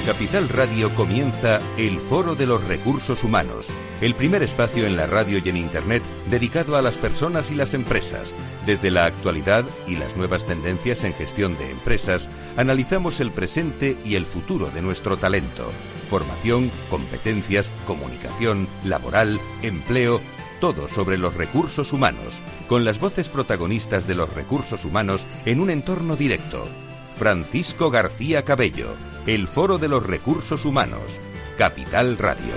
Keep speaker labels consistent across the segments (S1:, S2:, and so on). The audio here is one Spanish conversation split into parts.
S1: Capital Radio comienza el Foro de los Recursos Humanos, el primer espacio en la radio y en Internet dedicado a las personas y las empresas. Desde la actualidad y las nuevas tendencias en gestión de empresas, analizamos el presente y el futuro de nuestro talento. Formación, competencias, comunicación, laboral, empleo, todo sobre los recursos humanos, con las voces protagonistas de los recursos humanos en un entorno directo. Francisco García Cabello, el Foro de los Recursos Humanos, Capital Radio.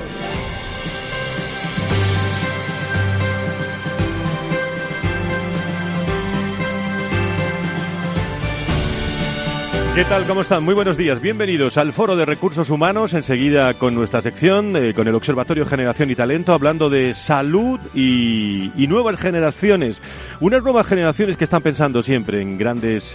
S2: ¿Qué tal? ¿Cómo están? Muy buenos días. Bienvenidos al Foro de Recursos Humanos. Enseguida con nuestra sección, con el Observatorio Generación y Talento, hablando de salud y nuevas generaciones. Unas nuevas generaciones que están pensando siempre en grandes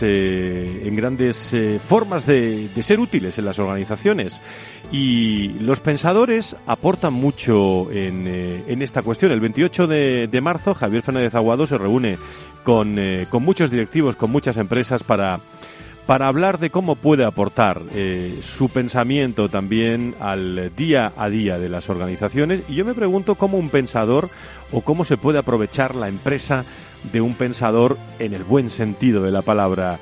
S2: formas de ser útiles en las organizaciones. Y los pensadores aportan mucho en esta cuestión. El 28 de marzo, Javier Fernández Aguado se reúne con muchos directivos, con muchas empresas para hablar de cómo puede aportar su pensamiento también al día a día de las organizaciones. Y yo me pregunto cómo un pensador o cómo se puede aprovechar la empresa de un pensador en el buen sentido de la palabra.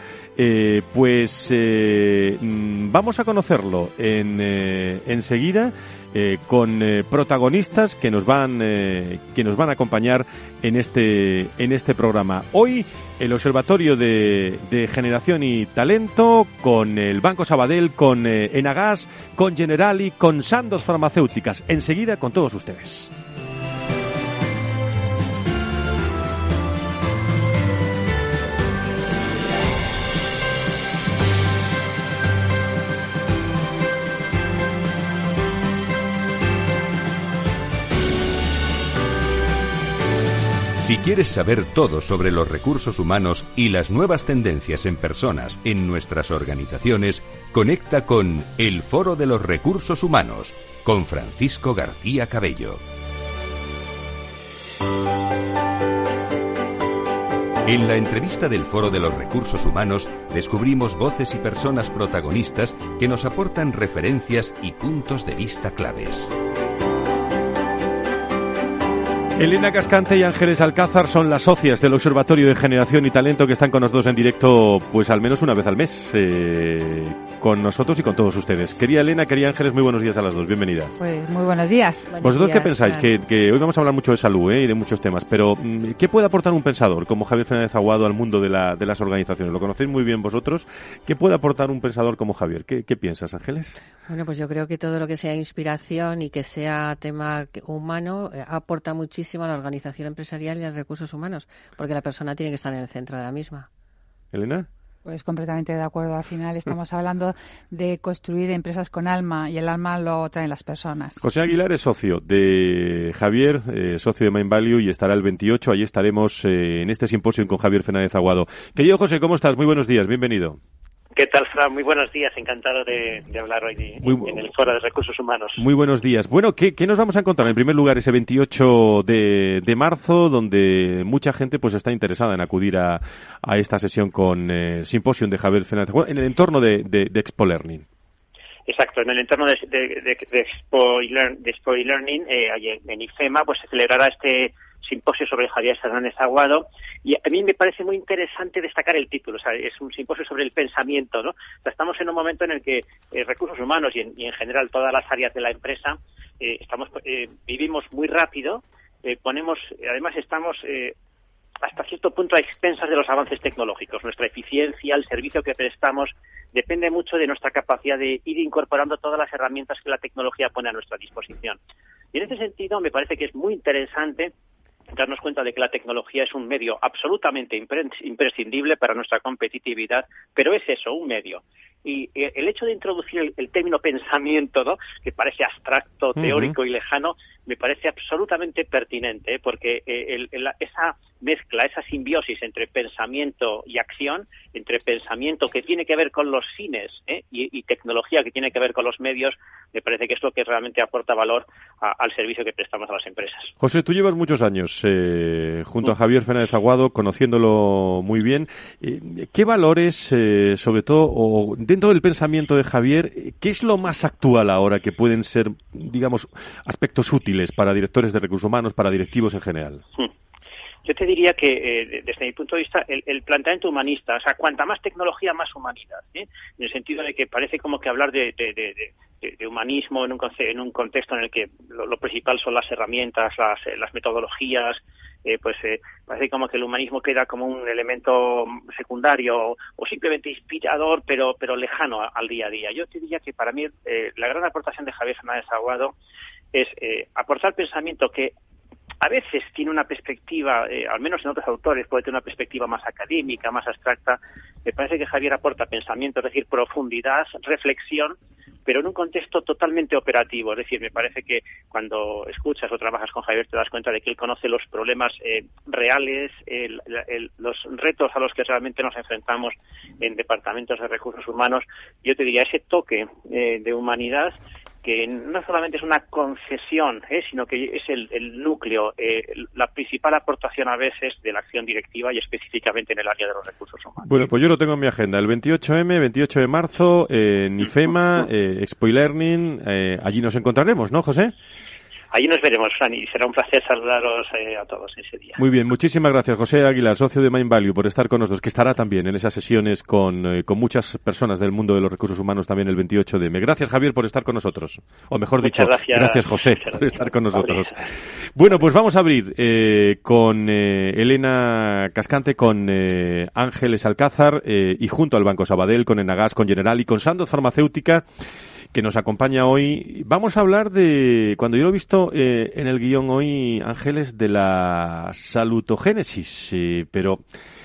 S2: Vamos a conocerlo enseguida con protagonistas que nos van a acompañar en este programa. Hoy el Observatorio de Generación y Talento con el Banco Sabadell, con Enagas, con Generali, con Sandoz Farmacéuticas. Enseguida con todos ustedes.
S1: Si quieres saber todo sobre los recursos humanos y las nuevas tendencias en personas en nuestras organizaciones, conecta con el Foro de los Recursos Humanos, con Francisco García Cabello. En la entrevista del Foro de los Recursos Humanos descubrimos voces y personas protagonistas que nos aportan referencias y puntos de vista claves.
S2: Elena Cascante y Ángeles Alcázar son las socias del Observatorio de Generación y Talento que están con nosotros en directo, pues al menos una vez al mes, con nosotros y con todos ustedes. Querida Elena, querida Ángeles, muy buenos días a las dos, bienvenidas.
S3: Pues muy buenos días.
S2: ¿Vosotros qué pensáis? Que hoy vamos a hablar mucho de salud y de muchos temas, pero ¿qué puede aportar un pensador como Javier Fernández Aguado al mundo de las organizaciones? Lo conocéis muy bien vosotros. ¿Qué puede aportar un pensador como Javier? ¿Qué piensas, Ángeles?
S4: Bueno, pues yo creo que todo lo que sea inspiración y que sea tema humano aporta muchísimo a la organización empresarial y a los recursos humanos, porque la persona tiene que estar en el centro de la misma.
S2: ¿Elena?
S3: Pues completamente de acuerdo. Al final estamos hablando de construir empresas con alma y el alma lo traen las personas.
S2: José Aguilar es socio de Javier, socio de Mindvalue, y estará el 28. Allí estaremos en este simposio con Javier Fernández Aguado. Querido José, ¿cómo estás? Muy buenos días, bienvenido.
S5: ¿Qué tal, Fran? Muy buenos días. Encantado de hablar hoy en el Foro de Recursos Humanos.
S2: Muy buenos días. Bueno, ¿qué nos vamos a encontrar? En primer lugar, ese 28 de marzo, donde mucha gente pues está interesada en acudir a esta sesión con Simposium de Javier Fernández en el entorno de Expo Learning.
S5: Exacto, en el entorno de Expo Learning, en IFEMA, pues se celebrará este simposio sobre Javier Fernández Aguado, y a mí me parece muy interesante destacar el título. O sea, es un simposio sobre el pensamiento, ¿no? O sea, estamos en un momento en el que recursos humanos y en general todas las áreas de la empresa vivimos muy rápido, además estamos hasta cierto punto a expensas de los avances tecnológicos. Nuestra eficiencia, el servicio que prestamos, depende mucho de nuestra capacidad de ir incorporando todas las herramientas que la tecnología pone a nuestra disposición. Y en ese sentido me parece que es muy interesante darnos cuenta de que la tecnología es un medio absolutamente imprescindible para nuestra competitividad, pero es eso, un medio. Y el hecho de introducir el término pensamiento, ¿no?, que parece abstracto, teórico y lejano, me parece absolutamente pertinente, porque esa mezcla, esa simbiosis entre pensamiento y acción, entre pensamiento que tiene que ver con los fines y tecnología que tiene que ver con los medios, me parece que es lo que realmente aporta valor al servicio que prestamos a las empresas.
S2: José, tú llevas muchos años junto a Javier Fernández Aguado, conociéndolo muy bien. ¿Qué valores, sobre todo, o dentro del pensamiento de Javier, ¿qué es lo más actual ahora que pueden ser, digamos, aspectos útiles para directores de recursos humanos, para directivos en general?
S5: Yo te diría que, desde mi punto de vista, el planteamiento humanista, o sea, cuanta más tecnología, más humanidad, en el sentido de que parece como que hablar de humanismo en un contexto en el que lo principal son las herramientas, las metodologías, parece como que el humanismo queda como un elemento secundario o simplemente inspirador, pero lejano al día a día. Yo te diría que para mí la gran aportación de Javier Fernández Aguado es aportar pensamiento que a veces tiene una perspectiva, al menos en otros autores, puede tener una perspectiva más académica, más abstracta. Me parece que Javier aporta pensamiento, es decir, profundidad, reflexión, pero en un contexto totalmente operativo. Es decir, me parece que cuando escuchas o trabajas con Javier te das cuenta de que él conoce los problemas reales, los retos a los que realmente nos enfrentamos en departamentos de recursos humanos. Yo te diría, ese toque de humanidad que no solamente es una concesión, sino que es el núcleo, la principal aportación a veces de la acción directiva y específicamente en el área de los recursos humanos.
S2: Bueno, pues yo lo tengo en mi agenda. El 28 de marzo, en IFEMA, Expo eLearning, allí nos encontraremos, ¿no, José?
S5: Allí nos veremos, Fran, y será un placer saludaros a todos ese día.
S2: Muy bien, muchísimas gracias, José Aguilar, socio de Mindvalue, por estar con nosotros, que estará también en esas sesiones con muchas personas del mundo de los recursos humanos también el 28 de M. Gracias, Javier, por estar con nosotros. O mejor dicho, gracias, José, por estar con nosotros. Bueno, pues vamos a abrir con Elena Cascante, con Ángeles Alcázar y junto al Banco Sabadell, con Enagás, con General y con Sandoz Farmacéutica, que nos acompaña hoy. Vamos a hablar de, cuando yo lo he visto en el guión hoy, Ángeles, de la salutogénesis, pero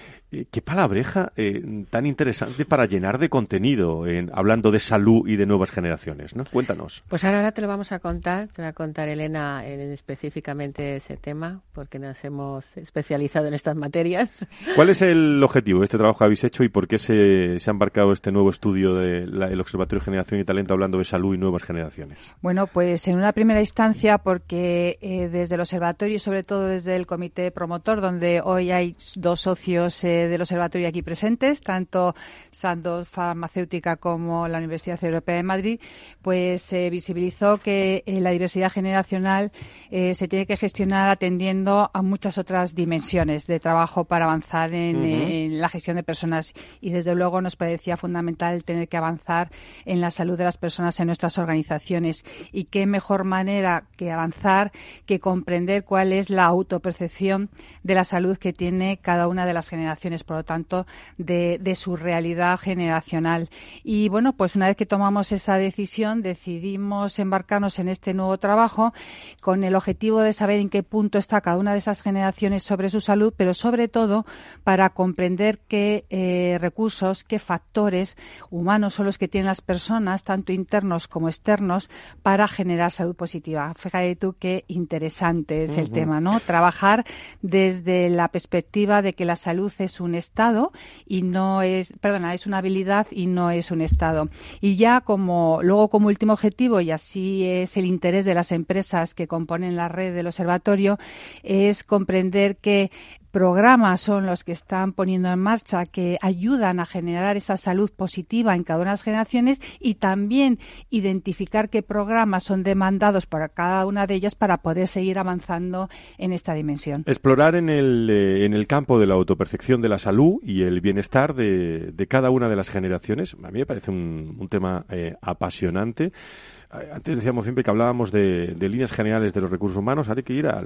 S2: qué palabreja tan interesante para llenar de contenido, hablando de salud y de nuevas generaciones, ¿no? Cuéntanos.
S4: Pues ahora te lo vamos a contar, te va a contar Elena específicamente ese tema, porque nos hemos especializado en estas materias.
S2: ¿Cuál es el objetivo de este trabajo que habéis hecho y por qué se ha embarcado este nuevo estudio del Observatorio de Generación y Talento hablando de salud y nuevas generaciones?
S3: Bueno, pues en una primera instancia porque desde el observatorio y sobre todo desde el comité promotor, donde hoy hay dos socios del observatorio aquí presentes, tanto Sandoz Farmacéutica como la Universidad Europea de Madrid, pues se visibilizó que la diversidad generacional se tiene que gestionar atendiendo a muchas otras dimensiones de trabajo para avanzar en la gestión de personas, y desde luego nos parecía fundamental tener que avanzar en la salud de las personas en nuestras organizaciones, y qué mejor manera que avanzar que comprender cuál es la autopercepción de la salud que tiene cada una de las generaciones, por lo tanto, de su realidad generacional. Y bueno, pues una vez que tomamos esa decisión, decidimos embarcarnos en este nuevo trabajo con el objetivo de saber en qué punto está cada una de esas generaciones sobre su salud, pero sobre todo para comprender qué recursos, qué factores humanos son los que tienen las personas, tanto internos como externos, para generar salud positiva. Fíjate tú qué interesante es el tema, ¿no? Trabajar desde la perspectiva de que la salud es un estado y no es, es una habilidad y no es un estado. Y ya luego como último objetivo, y así es el interés de las empresas que componen la red del observatorio, es comprender que programas son los que están poniendo en marcha que ayudan a generar esa salud positiva en cada una de las generaciones, y también identificar qué programas son demandados por cada una de ellas para poder seguir avanzando en esta dimensión.
S2: Explorar en el campo de la autopercepción de la salud y el bienestar de cada una de las generaciones. A mí me parece un tema apasionante. Antes decíamos siempre que hablábamos de líneas generales de los recursos humanos. Ahora hay que ir a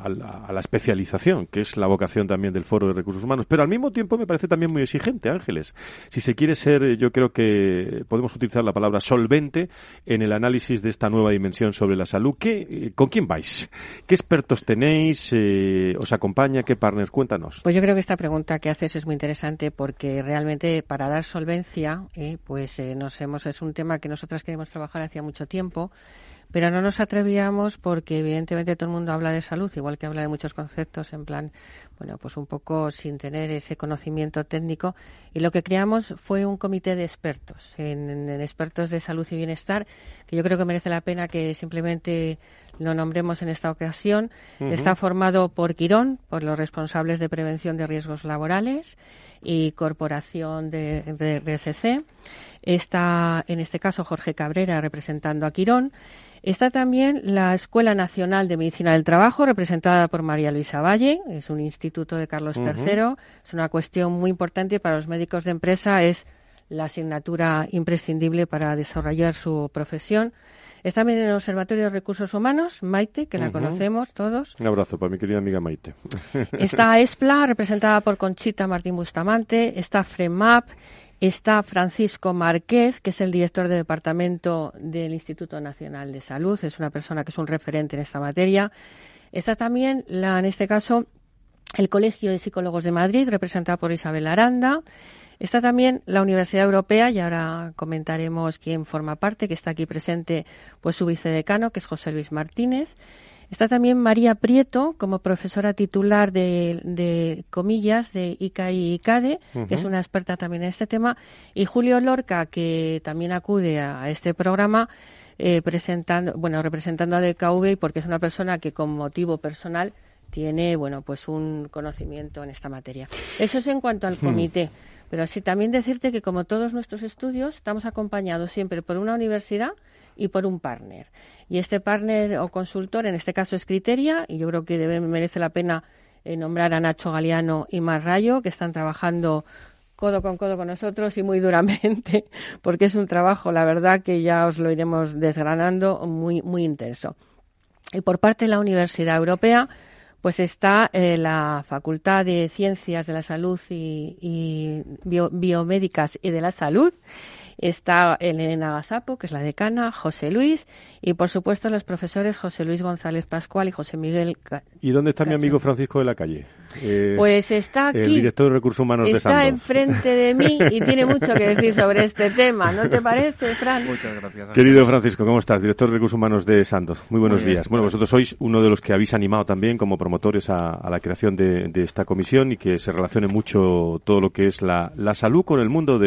S2: la especialización, que es la vocación también del Foro de Recursos Humanos. Pero al mismo tiempo me parece también muy exigente, Ángeles. Si se quiere ser, yo creo que podemos utilizar la palabra solvente en el análisis de esta nueva dimensión sobre la salud. ¿Con quién vais? ¿Qué expertos tenéis? ¿Os acompaña? ¿Qué partners? Cuéntanos.
S4: Pues yo creo que esta pregunta que haces es muy interesante, porque realmente para dar solvencia, es un tema que nosotras queremos trabajar hacía mucho tiempo, pero no nos atrevíamos porque evidentemente todo el mundo habla de salud, igual que habla de muchos conceptos en plan, pues un poco sin tener ese conocimiento técnico, y lo que creamos fue un comité de expertos, en expertos de salud y bienestar, que yo creo que merece la pena que simplemente lo nombremos en esta ocasión. Está formado por Quirón, por los responsables de prevención de riesgos laborales y corporación de BSC. Está, en este caso, Jorge Cabrera representando a Quirón. Está también la Escuela Nacional de Medicina del Trabajo, representada por María Luisa Valle. Es un instituto de Carlos III. Es una cuestión muy importante para los médicos de empresa. Es la asignatura imprescindible para desarrollar su profesión. Está también el Observatorio de Recursos Humanos, Maite, que la conocemos todos.
S2: Un abrazo para mi querida amiga Maite.
S4: Está ESPLA, representada por Conchita Martín Bustamante. Está FREMAP. Está Francisco Márquez, que es el director de departamento del Instituto Nacional de Salud. Es una persona que es un referente en esta materia. Está también, en este caso, el Colegio de Psicólogos de Madrid, representado por Isabel Aranda. Está también la Universidad Europea, y ahora comentaremos quién forma parte, que está aquí presente, pues su vicedecano, que es José Luis Martínez. Está también María Prieto, como profesora titular de comillas, de ICAI y ICADE, que es una experta también en este tema, y Julio Lorca, que también acude a este programa, representando a DKV, porque es una persona que con motivo personal tiene, pues un conocimiento en esta materia. Eso es en cuanto al comité. Pero sí también decirte que, como todos nuestros estudios, estamos acompañados siempre por una universidad y por un partner. Y este partner o consultor, en este caso, es Criteria, y yo creo que merece la pena nombrar a Nacho Galeano y Mar Rayo, que están trabajando codo con nosotros y muy duramente, porque es un trabajo, la verdad, que ya os lo iremos desgranando, muy, muy intenso. Y por parte de la Universidad Europea, pues está la Facultad de Ciencias de la Salud y Biomédicas y de la Salud. Está Elena Gazapo, que es la decana, José Luis, y por supuesto los profesores José Luis González Pascual y José Miguel
S2: ¿Y dónde está mi amigo Francisco de la Calle?
S4: Pues está aquí,
S2: el director de Recursos Humanos de Sandoz.
S4: Está enfrente de mí y tiene mucho que decir sobre este tema, ¿no te parece, Fran?
S6: Muchas gracias.
S2: Querido Francisco, ¿cómo estás? Director de Recursos Humanos de Sandoz. Muy buenos días. Bueno, vosotros sois uno de los que habéis animado también como promotores a la creación de esta comisión, y que se relacione mucho todo lo que es la salud con el mundo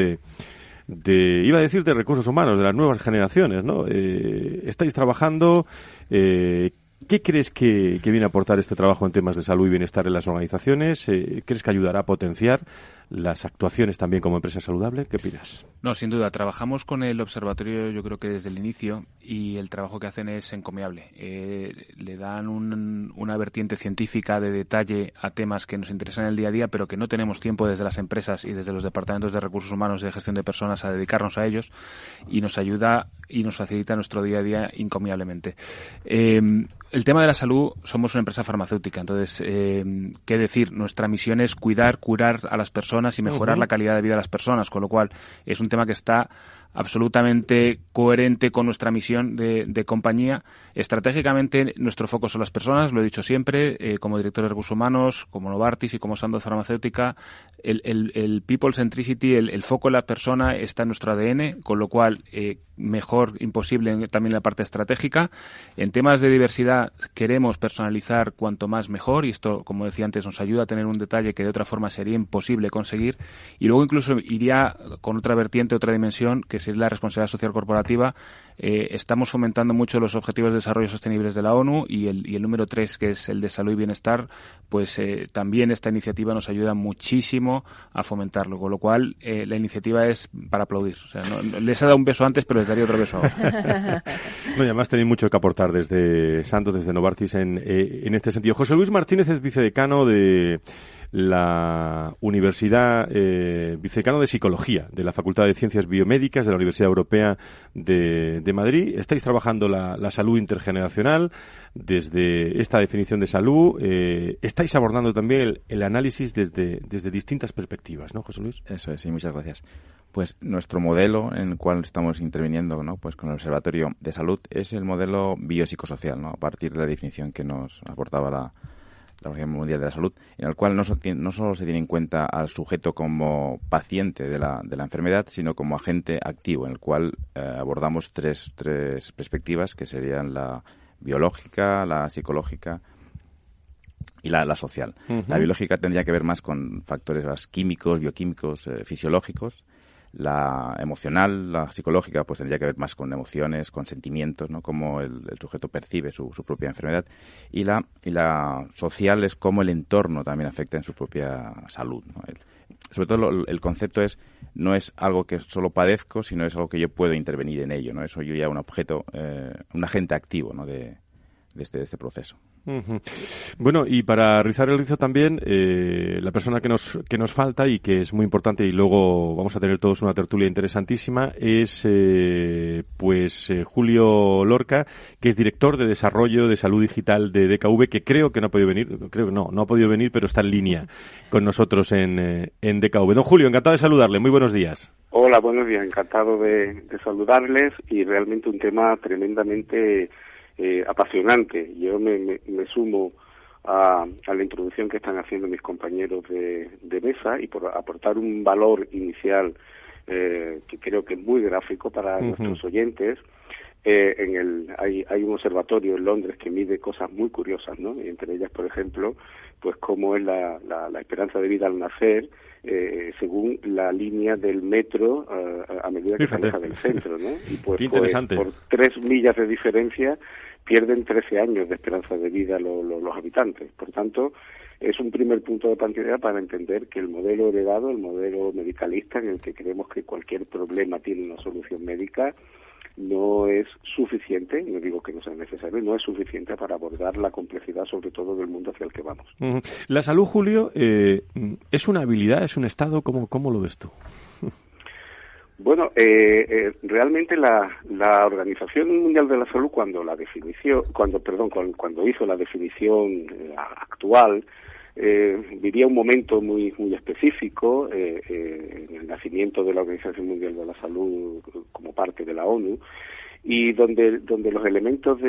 S2: iba a decir de recursos humanos, de las nuevas generaciones, ¿no? Estáis trabajando. ¿Qué crees que viene a aportar este trabajo en temas de salud y bienestar en las organizaciones? ¿Crees que ayudará a potenciar las actuaciones también como empresa saludable? ¿Qué opinas?
S6: No, sin duda. Trabajamos con el observatorio, yo creo que desde el inicio, y el trabajo que hacen es encomiable. Le dan una vertiente científica de detalle a temas que nos interesan en el día a día, pero que no tenemos tiempo desde las empresas y desde los departamentos de recursos humanos y de gestión de personas a dedicarnos a ellos, y nos ayuda y nos facilita nuestro día a día encomiablemente. El tema de la salud, somos una empresa farmacéutica, entonces, ¿qué decir? Nuestra misión es curar a las personas y mejorar la calidad de vida de las personas, con lo cual es un tema que está absolutamente coherente con nuestra misión de compañía. Estratégicamente, nuestro foco son las personas, lo he dicho siempre, como director de recursos humanos, como Novartis y como Sandoz Farmacéutica. El people centricity, el foco en la persona está en nuestro ADN, con lo cual mejor imposible también la parte estratégica. En temas de diversidad queremos personalizar cuanto más mejor, y esto, como decía antes, nos ayuda a tener un detalle que de otra forma sería imposible conseguir. Y luego incluso iría con otra vertiente, otra dimensión, que es la responsabilidad social corporativa. Estamos fomentando mucho los objetivos de desarrollo sostenibles de la ONU, y el número 3, que es el de salud y bienestar, pues también esta iniciativa nos ayuda muchísimo a fomentarlo, con lo cual la iniciativa es para aplaudir. O sea, no, les he dado un beso antes, pero les daría otro beso ahora.
S2: No, y además tenéis mucho que aportar desde Sandoz, desde Novartis en este sentido. José Luis Martínez es vicedecano de la Universidad, vicedecano de Psicología de la Facultad de Ciencias Biomédicas de la Universidad Europea de Madrid. Estáis trabajando la salud intergeneracional desde esta definición de salud. Estáis abordando también el análisis desde distintas perspectivas, ¿no, José Luis?
S7: Eso es, sí, muchas gracias. Pues nuestro modelo en el cual estamos interviniendo, ¿no?, pues con el Observatorio de Salud, es el modelo biopsicosocial, ¿no?, a partir de la definición que nos aportaba la Organización Mundial de la Salud, en el cual no solo se tiene en cuenta al sujeto como paciente de la enfermedad, sino como agente activo, en el cual abordamos tres perspectivas, que serían la biológica, la psicológica y la social. La biológica tendría que ver más con factores más químicos, bioquímicos, fisiológicos. La emocional, la psicológica, pues tendría que ver más con emociones, con sentimientos, ¿no? Cómo el sujeto percibe su propia enfermedad. Y la social es cómo el entorno también afecta en su propia salud, ¿no? Sobre todo el concepto no es algo que solo padezco, sino es algo que yo puedo intervenir en ello, ¿no? Soy yo ya un objeto, un agente activo, ¿no? de este proceso.
S2: Uh-huh. Bueno, y para rizar el rizo también, la persona que nos falta y que es muy importante, y luego vamos a tener todos una tertulia interesantísima, es Julio Lorca, que es director de Desarrollo de Salud Digital de DKV, que creo que no ha podido venir, no ha podido venir, pero está en línea con nosotros en DKV. Don Julio, encantado de saludarle, muy buenos días.
S8: Hola, buenos días, encantado de saludarles, y realmente un tema tremendamente apasionante. Yo me sumo a la introducción que están haciendo mis compañeros de mesa, y por aportar un valor inicial que creo que es muy gráfico para nuestros oyentes. Hay un observatorio en Londres que mide cosas muy curiosas, ¿no? Y entre ellas, por ejemplo, pues cómo es la esperanza de vida al nacer, según la línea del metro a medida que se aleja del centro, ¿no? Y pues por 3 millas de diferencia pierden 13 años de esperanza de vida los habitantes. Por tanto, es un primer punto de partida para entender que el modelo heredado, el modelo medicalista, en el que creemos que cualquier problema tiene una solución médica, no es suficiente, no digo que no sea necesario, no es suficiente para abordar la complejidad, sobre todo del mundo hacia el que vamos.
S2: Uh-huh. La salud, Julio, ¿es una habilidad, es un estado? ¿Cómo lo ves tú?
S8: Bueno, realmente la Organización Mundial de la Salud, cuando hizo la definición actual, vivía un momento muy específico en el nacimiento de la Organización Mundial de la Salud como parte de la ONU, y donde los elementos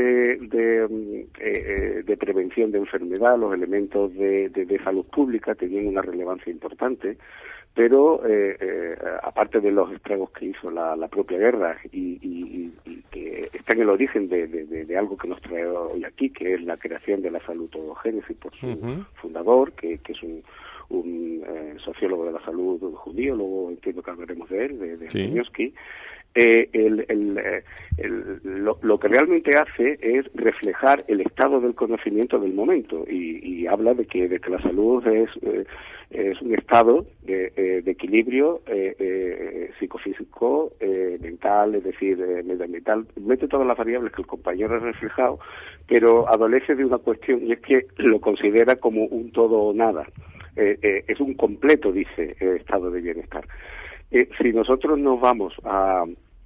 S8: de prevención de enfermedad, los elementos de salud pública tenían una relevancia importante, pero aparte de los estragos que hizo la propia guerra y que está en el origen de algo que nos trae hoy aquí, que es la creación de la salutogénesis por su fundador, que es un sociólogo de la salud judío, luego entiendo que hablaremos de él, de Spinoski. Lo que realmente hace es reflejar el estado del conocimiento del momento, y habla de que la salud es un estado de equilibrio psicofísico, mental, es decir, medioambiental, mete todas las variables que el compañero ha reflejado, pero adolece de una cuestión, y es que lo considera como un todo o nada. Es un completo, dice, estado de bienestar. Si nosotros nos vamos a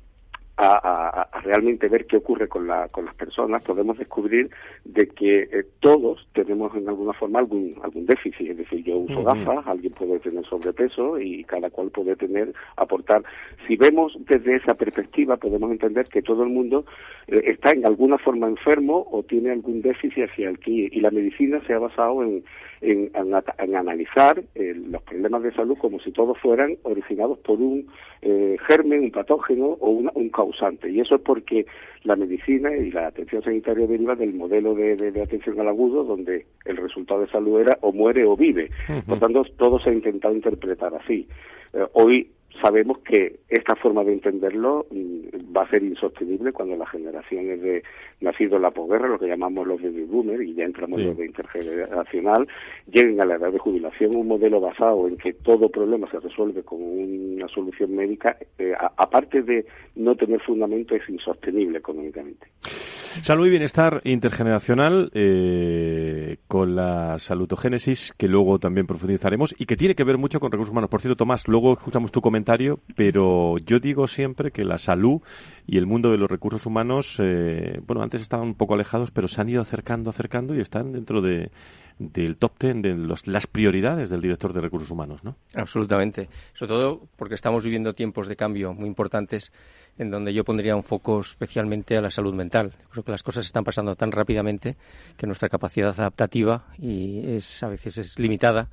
S8: realmente ver qué ocurre con las personas, podemos descubrir de que todos tenemos en alguna forma algún déficit. Es decir, yo uso gafas, alguien puede tener sobrepeso, y cada cual puede aportar. Si vemos desde esa perspectiva, podemos entender que todo el mundo está en alguna forma enfermo o tiene algún déficit hacia el que, y la medicina se ha basado en analizar los problemas de salud como si todos fueran originados por un germen, un patógeno o un causante. Y eso es porque la medicina y la atención sanitaria deriva del modelo de atención al agudo, donde el resultado de salud era o muere o vive. Por tanto, todo se ha intentado interpretar así. Hoy sabemos que esta forma de entenderlo va a ser insostenible cuando las generaciones de nacidos en la posguerra, lo que llamamos los baby boomers, y ya entramos en lo de intergeneracional, lleguen a la edad de jubilación. Un modelo basado en que todo problema se resuelve con una solución médica, aparte de no tener fundamento, es insostenible económicamente.
S2: Salud y bienestar intergeneracional con la salutogénesis, que luego también profundizaremos y que tiene que ver mucho con recursos humanos. Por cierto, Tomás, luego escuchamos tu comentario, pero yo digo siempre que la salud y el mundo de los recursos humanos, antes estaban un poco alejados, pero se han ido acercando y están dentro del top 10 de las prioridades del director de recursos humanos, ¿no?
S9: Absolutamente. Sobre todo porque estamos viviendo tiempos de cambio muy importantes, en donde yo pondría un foco especialmente a la salud mental. Creo que las cosas están pasando tan rápidamente que nuestra capacidad adaptativa a veces es limitada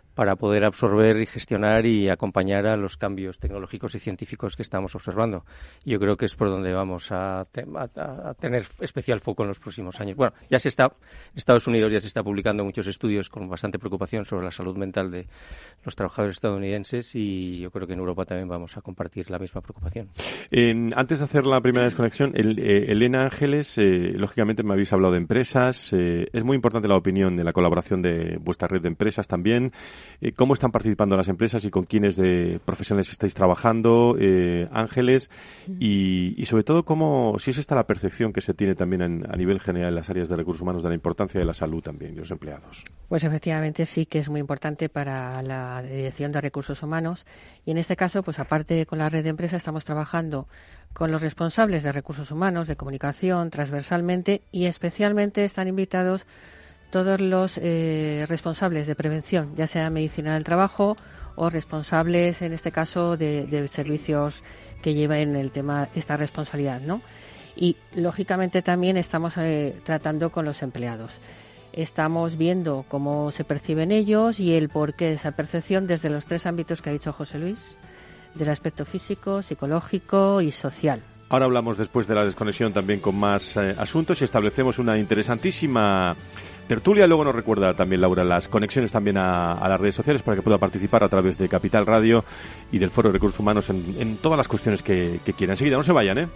S9: para poder absorber y gestionar y acompañar a los cambios tecnológicos y científicos que estamos observando. Yo creo que es por donde vamos a tener especial foco en los próximos años. Bueno, en Estados Unidos ya se está publicando muchos estudios con bastante preocupación sobre la salud mental de los trabajadores estadounidenses y yo creo que en Europa también vamos a compartir la misma preocupación.
S2: Antes de hacer la primera desconexión, Elena Ángeles, lógicamente me habéis hablado de empresas. Es muy importante la opinión de la colaboración de vuestra red de empresas también. ¿Cómo están participando las empresas y con quiénes de profesionales estáis trabajando, Ángeles? Y sobre todo, si es esta la percepción que se tiene también a nivel general en las áreas de recursos humanos de la importancia de la salud también de los empleados.
S4: Pues efectivamente sí que es muy importante para la Dirección de Recursos Humanos y en este caso, pues aparte con la red de empresas estamos trabajando con los responsables de recursos humanos, de comunicación, transversalmente y especialmente están invitados todos los responsables de prevención, ya sea medicina del trabajo o responsables, en este caso, de servicios que lleven el tema, esta responsabilidad, ¿no? Y, lógicamente, también estamos tratando con los empleados. Estamos viendo cómo se perciben ellos y el porqué de esa percepción desde los 3 ámbitos que ha dicho José Luis, del aspecto físico, psicológico y social.
S2: Ahora hablamos después de la desconexión también con más asuntos y establecemos una interesantísima tertulia. Luego nos recuerda también, Laura, las conexiones también a las redes sociales para que pueda participar a través de Capital Radio y del Foro de Recursos Humanos en todas las cuestiones que quieran. Enseguida, no se vayan, ¿eh?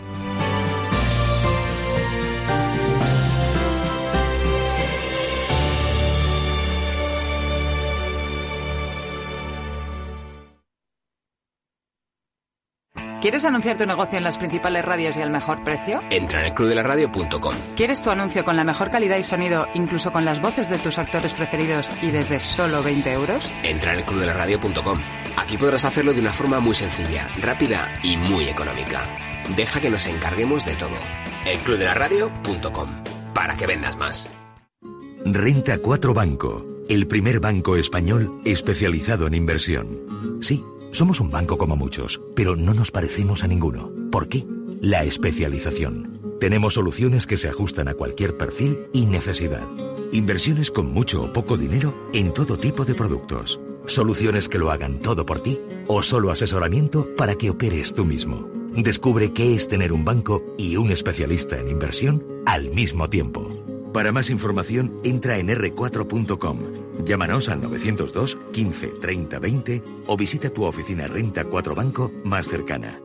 S10: ¿Quieres anunciar tu negocio en las principales radios y al mejor precio?
S11: Entra en elclubdelaradio.com.
S10: ¿Quieres tu anuncio con la mejor calidad y sonido, incluso con las voces de tus actores preferidos y desde solo 20 euros?
S11: Entra en elclubdelaradio.com. Aquí podrás hacerlo de una forma muy sencilla, rápida y muy económica. Deja que nos encarguemos de todo. elclubdelaradio.com. Para que vendas más.
S12: Renta 4 Banco, el primer banco español especializado en inversión. Sí, somos un banco como muchos, pero no nos parecemos a ninguno. ¿Por qué? La especialización. Tenemos soluciones que se ajustan a cualquier perfil y necesidad. Inversiones con mucho o poco dinero en todo tipo de productos. Soluciones que lo hagan todo por ti o solo asesoramiento para que operes tú mismo. Descubre qué es tener un banco y un especialista en inversión al mismo tiempo. Para más información, entra en r4.com. Llámanos al 902 15 30 20 o visita tu oficina Renta 4 Banco más cercana.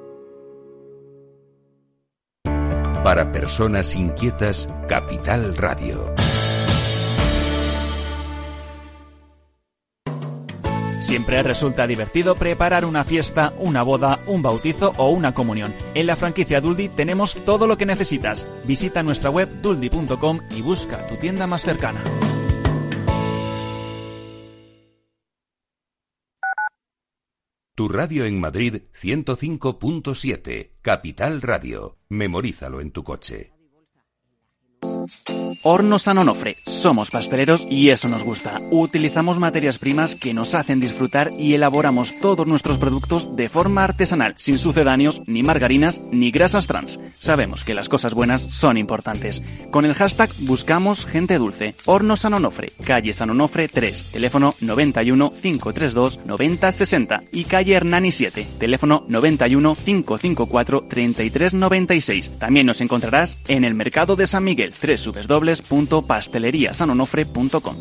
S1: Para personas inquietas, Capital Radio.
S13: Siempre resulta divertido preparar una fiesta, una boda, un bautizo o una comunión. En la franquicia Duldi tenemos todo lo que necesitas. Visita nuestra web duldi.com y busca tu tienda más cercana.
S1: Tu radio en Madrid 105.7, Capital Radio. Memorízalo en tu coche.
S13: Hornos San Onofre. Somos pasteleros y eso nos gusta. Utilizamos materias primas que nos hacen disfrutar y elaboramos todos nuestros productos de forma artesanal, sin sucedáneos, ni margarinas, ni grasas trans. Sabemos que las cosas buenas son importantes. Con el hashtag buscamos gente dulce. Hornos San Onofre, calle San Onofre 3, teléfono 91 532 9060 y calle Hernani 7, teléfono 91 554 3396. También nos encontrarás en el Mercado de San Miguel, www.pasteleriasanonofre.com.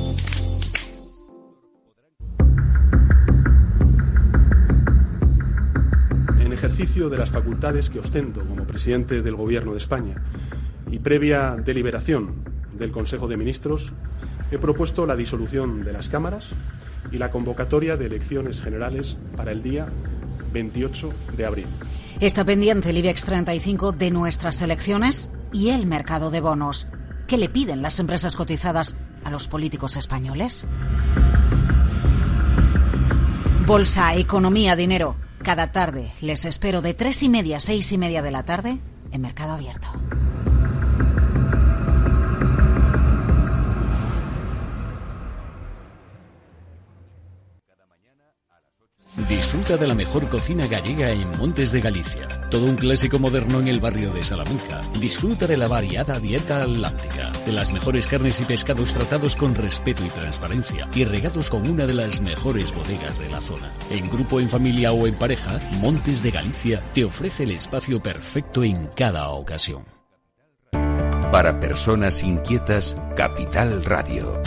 S14: En ejercicio de las facultades que ostento como presidente del Gobierno de España y previa deliberación del Consejo de Ministros, he propuesto la disolución de las cámaras y la convocatoria de elecciones generales para el día 28 de abril.
S15: Está pendiente el IBEX 35 de nuestras elecciones y el mercado de bonos. ¿Qué le piden las empresas cotizadas a los políticos españoles? Bolsa, economía, dinero. Cada tarde les espero de 3:30 a 6:30 de la tarde en Mercado Abierto.
S1: Disfruta
S16: Disfruta de la mejor cocina gallega en Montes de Galicia. Todo un clásico moderno en el barrio de Salamanca. Disfruta de la variada dieta atlántica, de las mejores carnes y pescados tratados con respeto y transparencia y regados con una de las mejores bodegas de la zona. En grupo, en familia o en pareja, Montes de Galicia te ofrece el espacio perfecto en cada ocasión.
S1: Para personas inquietas, Capital Radio.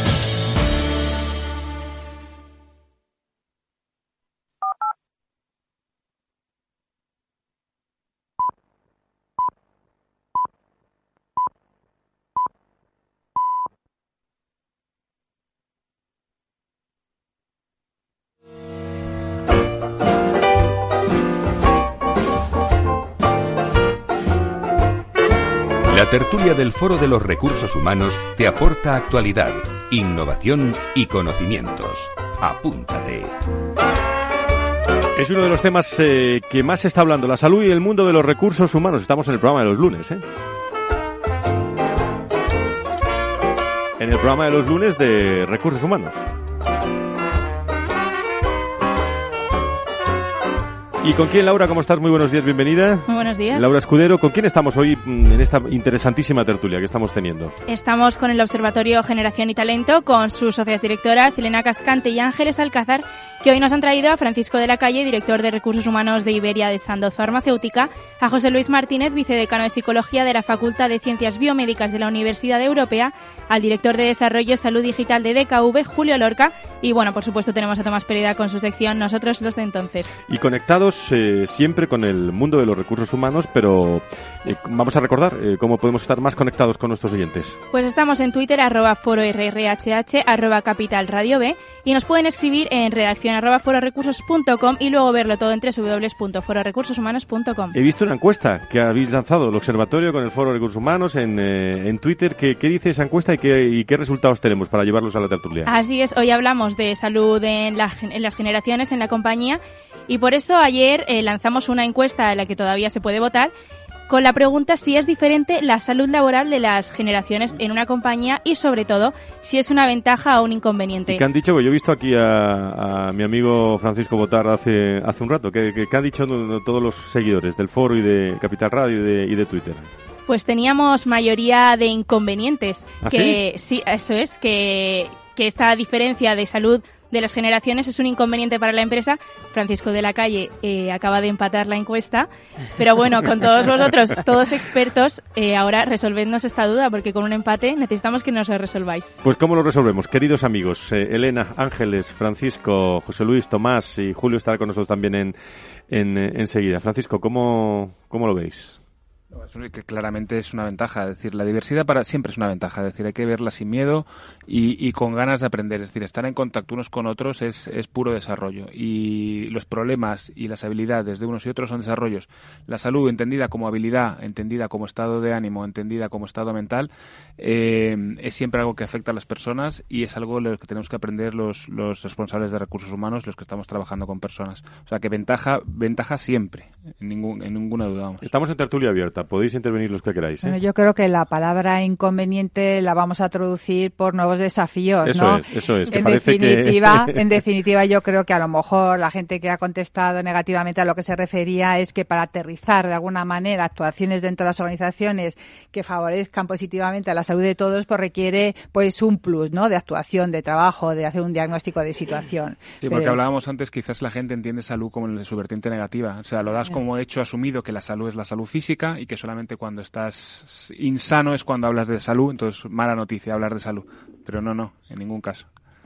S1: La tertulia del Foro de los Recursos Humanos te aporta actualidad, innovación y conocimientos. Apúntate.
S2: Es uno de los temas que más se está hablando, la salud y el mundo de los recursos humanos. Estamos en el programa de los lunes, En el programa de los lunes de Recursos Humanos. ¿Y con quién, Laura? ¿Cómo estás? Muy buenos días, bienvenida.
S17: Muy buenos días.
S2: Laura Escudero, ¿con quién estamos hoy en esta interesantísima tertulia que estamos teniendo?
S17: Estamos con el Observatorio Generación y Talento, con sus socias directoras Elena Cascante y Ángeles Alcázar, que hoy nos han traído a Francisco de la Calle, director de Recursos Humanos de Iberia de Sandoz Farmacéutica, a José Luis Martínez, vicedecano de Psicología de la Facultad de Ciencias Biomédicas de la Universidad Europea, al director de Desarrollo Salud Digital de DKV, Julio Lorca, y bueno, por supuesto tenemos a Tomás Pereda con su sección Nosotros los de entonces.
S2: Y conectados siempre con el mundo de los recursos humanos, pero vamos a recordar cómo podemos estar más conectados con nuestros oyentes.
S17: Pues estamos en Twitter, @fororrhh, @capitalradiob, y nos pueden escribir en redacción @fororecursos.com y luego verlo todo en www.fororecursoshumanos.com.
S2: He visto una encuesta que habéis lanzado el Observatorio con el Foro de Recursos Humanos en Twitter. ¿Qué dice esa encuesta y qué resultados tenemos para llevarlos a la tertulia?
S17: Así es, hoy hablamos de salud en las generaciones en la compañía, y por eso ayer lanzamos una encuesta en la que todavía se puede votar, con la pregunta si es diferente la salud laboral de las generaciones en una compañía y, sobre todo, si es una ventaja o un inconveniente.
S2: ¿Y qué han dicho? Pues yo he visto aquí a mi amigo Francisco votar hace un rato. ¿Qué han dicho todos los seguidores del Foro y de Capital Radio y de Twitter?
S17: Pues teníamos mayoría de inconvenientes.
S2: ¿Ah,
S17: que sí, eso es, que esta diferencia de salud de las generaciones es un inconveniente para la empresa. Francisco de la Calle acaba de empatar la encuesta, pero bueno, con todos vosotros, todos expertos, ahora resolvednos esta duda, porque con un empate necesitamos que nos lo resolváis.
S2: Pues ¿cómo lo resolvemos? Queridos amigos, Elena, Ángeles, Francisco, José Luis, Tomás y Julio estará con nosotros también enseguida. Francisco, ¿cómo lo veis?
S6: Que claramente es una ventaja, es decir, la diversidad siempre es una ventaja, es decir, hay que verla sin miedo y con ganas de aprender, es decir, estar en contacto unos con otros es puro desarrollo, y los problemas y las habilidades de unos y otros son desarrollos. La salud, entendida como habilidad, entendida como estado de ánimo, entendida como estado mental, es siempre algo que afecta a las personas, y es algo de lo que tenemos que aprender los responsables de recursos humanos, los que estamos trabajando con personas. O sea que ventaja siempre, en ninguna duda. Vamos.
S2: Estamos en tertulia abierta. Podéis intervenir los que queráis.
S3: Bueno, yo creo que la palabra inconveniente la vamos a traducir por nuevos desafíos,
S2: eso
S3: ¿no?
S2: Eso es.
S3: En definitiva, yo creo que a lo mejor la gente que ha contestado negativamente a lo que se refería es que para aterrizar de alguna manera actuaciones dentro de las organizaciones que favorezcan positivamente a la salud de todos, pues requiere pues un plus, ¿no? De actuación, de trabajo, de hacer un diagnóstico de situación.
S6: Sí, porque hablábamos antes, quizás la gente entiende salud como en su vertiente negativa. O sea, lo das como hecho asumido, que la salud es la salud física y que solamente cuando estás insano es cuando hablas de salud, entonces mala noticia hablar de salud, pero no, en ningún caso.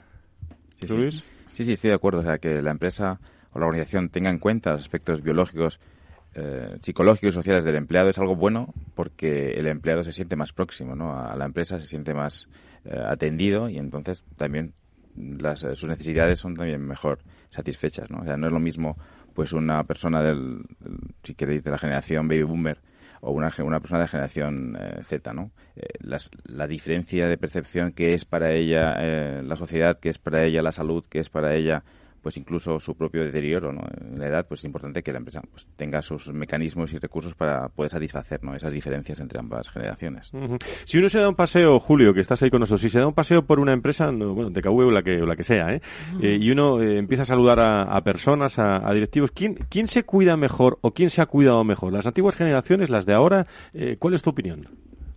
S7: Sí, Luis? Sí, estoy de acuerdo, o sea, que la empresa o la organización tenga en cuenta los aspectos biológicos, psicológicos y sociales del empleado es algo bueno, porque el empleado se siente más próximo, ¿no? A la empresa, se siente más atendido, y entonces también sus necesidades son también mejor satisfechas, ¿no? O sea, no es lo mismo pues una persona si queréis, de la generación baby boomer o una persona de generación Z, ¿no? La diferencia de percepción que es para ella la sociedad, que es para ella la salud, que es para ella pues incluso su propio deterioro, ¿no? En la edad, pues es importante que la empresa pues tenga sus mecanismos y recursos para poder satisfacer, ¿no?, esas diferencias entre ambas generaciones.
S2: Si uno se da un paseo, Julio, que estás ahí con nosotros, si se da un paseo por una empresa, bueno, TKV o la que sea, y uno empieza a saludar a personas, a directivos, ¿quién se cuida mejor o quién se ha cuidado mejor? ¿Las antiguas generaciones, las de ahora? ¿Cuál es tu opinión?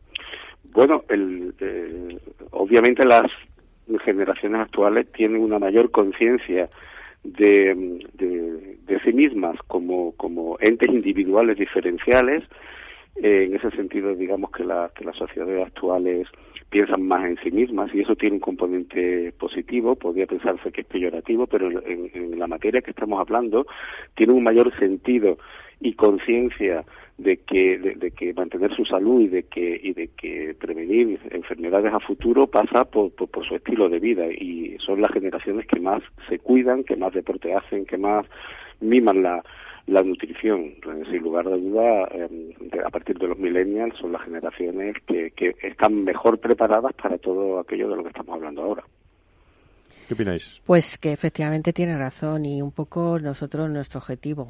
S8: Bueno, obviamente las generaciones actuales tienen una mayor conciencia de sí mismas como entes individuales diferenciales. En ese sentido, digamos que las sociedades actuales piensan más en sí mismas y eso tiene un componente positivo. Podría pensarse que es peyorativo, pero en la materia que estamos hablando tiene un mayor sentido y conciencia de que mantener su salud y de que prevenir enfermedades a futuro pasa por su estilo de vida, y son las generaciones que más se cuidan, que más deporte hacen, que más miman la nutrición. Sin lugar de duda, a partir de los millennials son las generaciones que están mejor preparadas para todo aquello de lo que estamos hablando ahora.
S2: ¿Qué opináis?
S4: Pues que efectivamente tiene razón, y un poco nuestro objetivo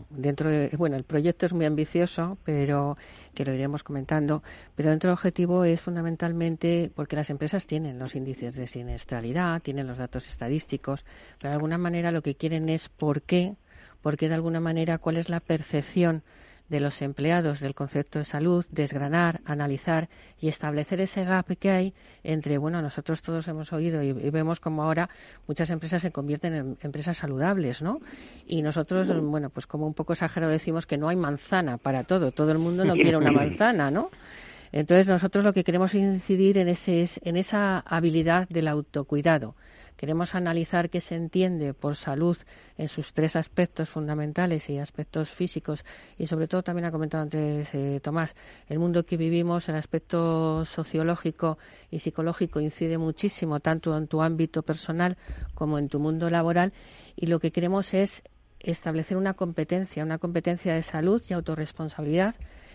S4: el proyecto es muy ambicioso, pero que lo iremos comentando, pero dentro del objetivo es fundamentalmente porque las empresas tienen los índices de siniestralidad, tienen los datos estadísticos, pero de alguna manera lo que quieren es porque de alguna manera cuál es la percepción de los empleados del concepto de salud, desgranar, analizar y establecer ese gap que hay entre, nosotros todos hemos oído y vemos como ahora muchas empresas se convierten en empresas saludables, ¿no? Y nosotros, pues como un poco exagerado decimos que no hay manzana para todo el mundo no quiere una manzana, ¿no? Entonces nosotros lo que queremos incidir en esa habilidad del autocuidado. Queremos analizar qué se entiende por salud en sus tres aspectos fundamentales y aspectos físicos, y sobre todo también ha comentado antes Tomás, el mundo que vivimos, el aspecto sociológico y psicológico incide muchísimo tanto en tu ámbito personal como en tu mundo laboral, y lo que queremos es establecer una competencia de salud y autorresponsabilidad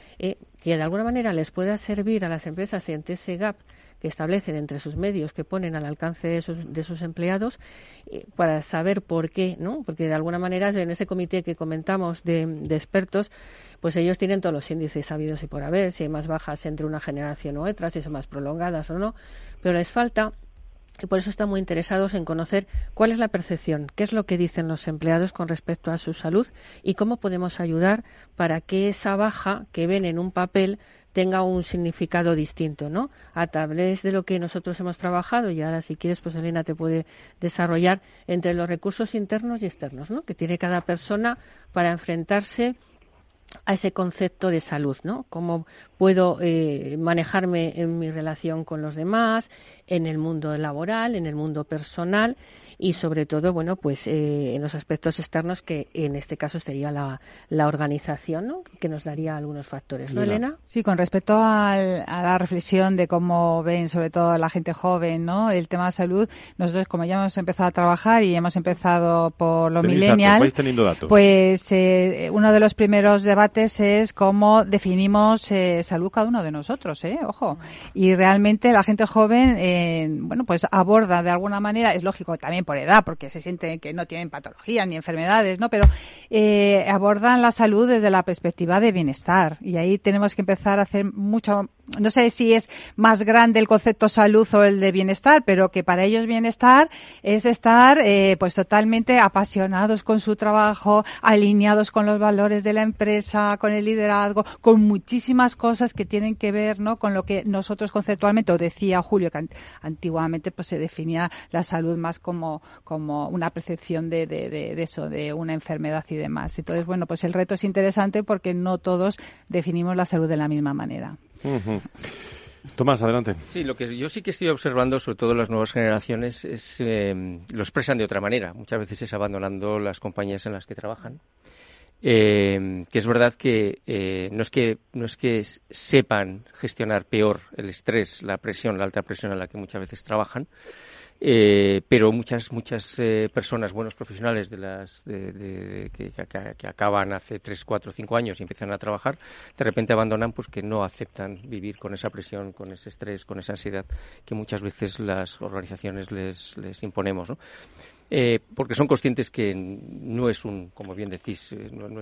S4: que de alguna manera les pueda servir a las empresas ante ese gap que establecen entre sus medios que ponen al alcance de sus empleados, para saber por qué, ¿no? Porque de alguna manera en ese comité que comentamos de expertos, pues ellos tienen todos los índices sabidos y por haber, si hay más bajas entre una generación u otra, si son más prolongadas o no, pero les falta. Y por eso están muy interesados en conocer cuál es la percepción, qué es lo que dicen los empleados con respecto a su salud y cómo podemos ayudar para que esa baja que ven en un papel tenga un significado distinto, ¿no? A través de lo que nosotros hemos trabajado, y ahora si quieres, pues Elena te puede desarrollar, entre los recursos internos y externos, ¿no?, que tiene cada persona para enfrentarse a ese concepto de salud, ¿no? Cómo puedo manejarme en mi relación con los demás, en el mundo laboral, en el mundo personal y sobre todo, en los aspectos externos, que en este caso sería la organización, ¿no?, que nos daría algunos factores, ¿no, Elena?
S3: Sí, con respecto a la reflexión de cómo ven, sobre todo la gente joven, ¿no?, el tema de salud, nosotros como ya hemos empezado a trabajar y hemos empezado por los millennials, pues uno de los primeros debates es cómo definimos salud cada uno de nosotros, ojo, y realmente la gente joven, pues aborda de alguna manera, es lógico también por edad, porque se sienten que no tienen patologías ni enfermedades, ¿no? Pero abordan la salud desde la perspectiva de bienestar, y ahí tenemos que empezar a hacer mucho. No sé si es más grande el concepto salud o el de bienestar, pero que para ellos bienestar es estar pues totalmente apasionados con su trabajo, alineados con los valores de la empresa, con el liderazgo, con muchísimas cosas que tienen que ver, ¿no?, con lo que nosotros conceptualmente, o decía Julio que antiguamente pues se definía la salud más como una percepción de eso, de una enfermedad y demás. Entonces, pues el reto es interesante porque no todos definimos la salud de la misma manera.
S2: Tomás, adelante.
S9: Sí, lo que yo sí que estoy observando, sobre todo las nuevas generaciones, es lo expresan de otra manera. Muchas veces es abandonando las compañías en las que trabajan. Que es verdad que no es que sepan gestionar peor el estrés, la presión, la alta presión en la que muchas veces trabajan, pero muchas personas, buenos profesionales que acaban hace 3, 4, 5 años y empiezan a trabajar, de repente abandonan, pues que no aceptan vivir con esa presión, con ese estrés, con esa ansiedad que muchas veces las organizaciones les imponemos, ¿no? porque son conscientes que no es como bien decís,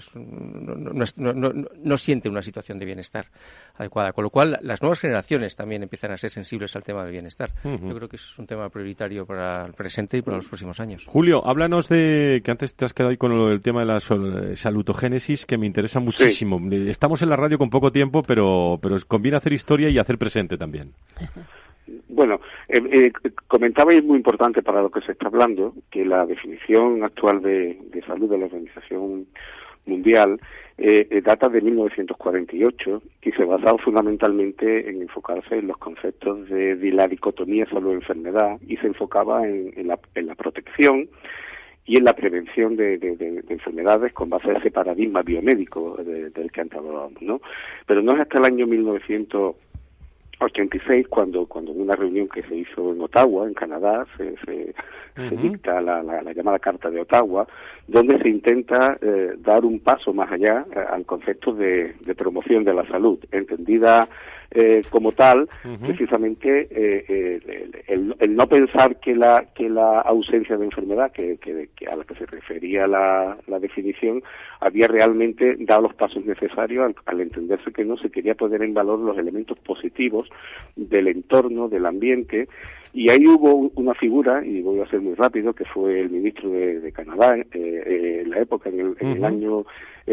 S9: no siente una situación de bienestar adecuada, con lo cual las nuevas generaciones también empiezan a ser sensibles al tema del bienestar. Yo creo que es un tema prioritario para el presente y para los próximos años.
S2: Julio, háblanos que antes te has quedado ahí con el tema de la salutogénesis, que me interesa muchísimo. Sí. Estamos en la radio con poco tiempo, pero conviene hacer historia y hacer presente también.
S8: Bueno, comentaba, y es muy importante para lo que se está hablando, que la definición actual de salud de la Organización Mundial data de 1948 y se basaba fundamentalmente en enfocarse en los conceptos de la dicotomía salud-enfermedad, y se enfocaba en la protección y en la prevención de enfermedades con base a ese paradigma biomédico del que antes hablábamos, ¿no? Pero no es hasta el año 1986 cuando en una reunión que se hizo en Ottawa, en Canadá, se dicta la llamada Carta de Ottawa, donde se intenta dar un paso más allá al concepto de promoción de la salud, entendida como tal, precisamente el no pensar que la ausencia de enfermedad, que a la que se refería la definición, había realmente dado los pasos necesarios al entenderse que no se quería poner en valor los elementos positivos del entorno, del ambiente. Y ahí hubo una figura, y voy a ser muy rápido, que fue el ministro de Canadá en la época, en el año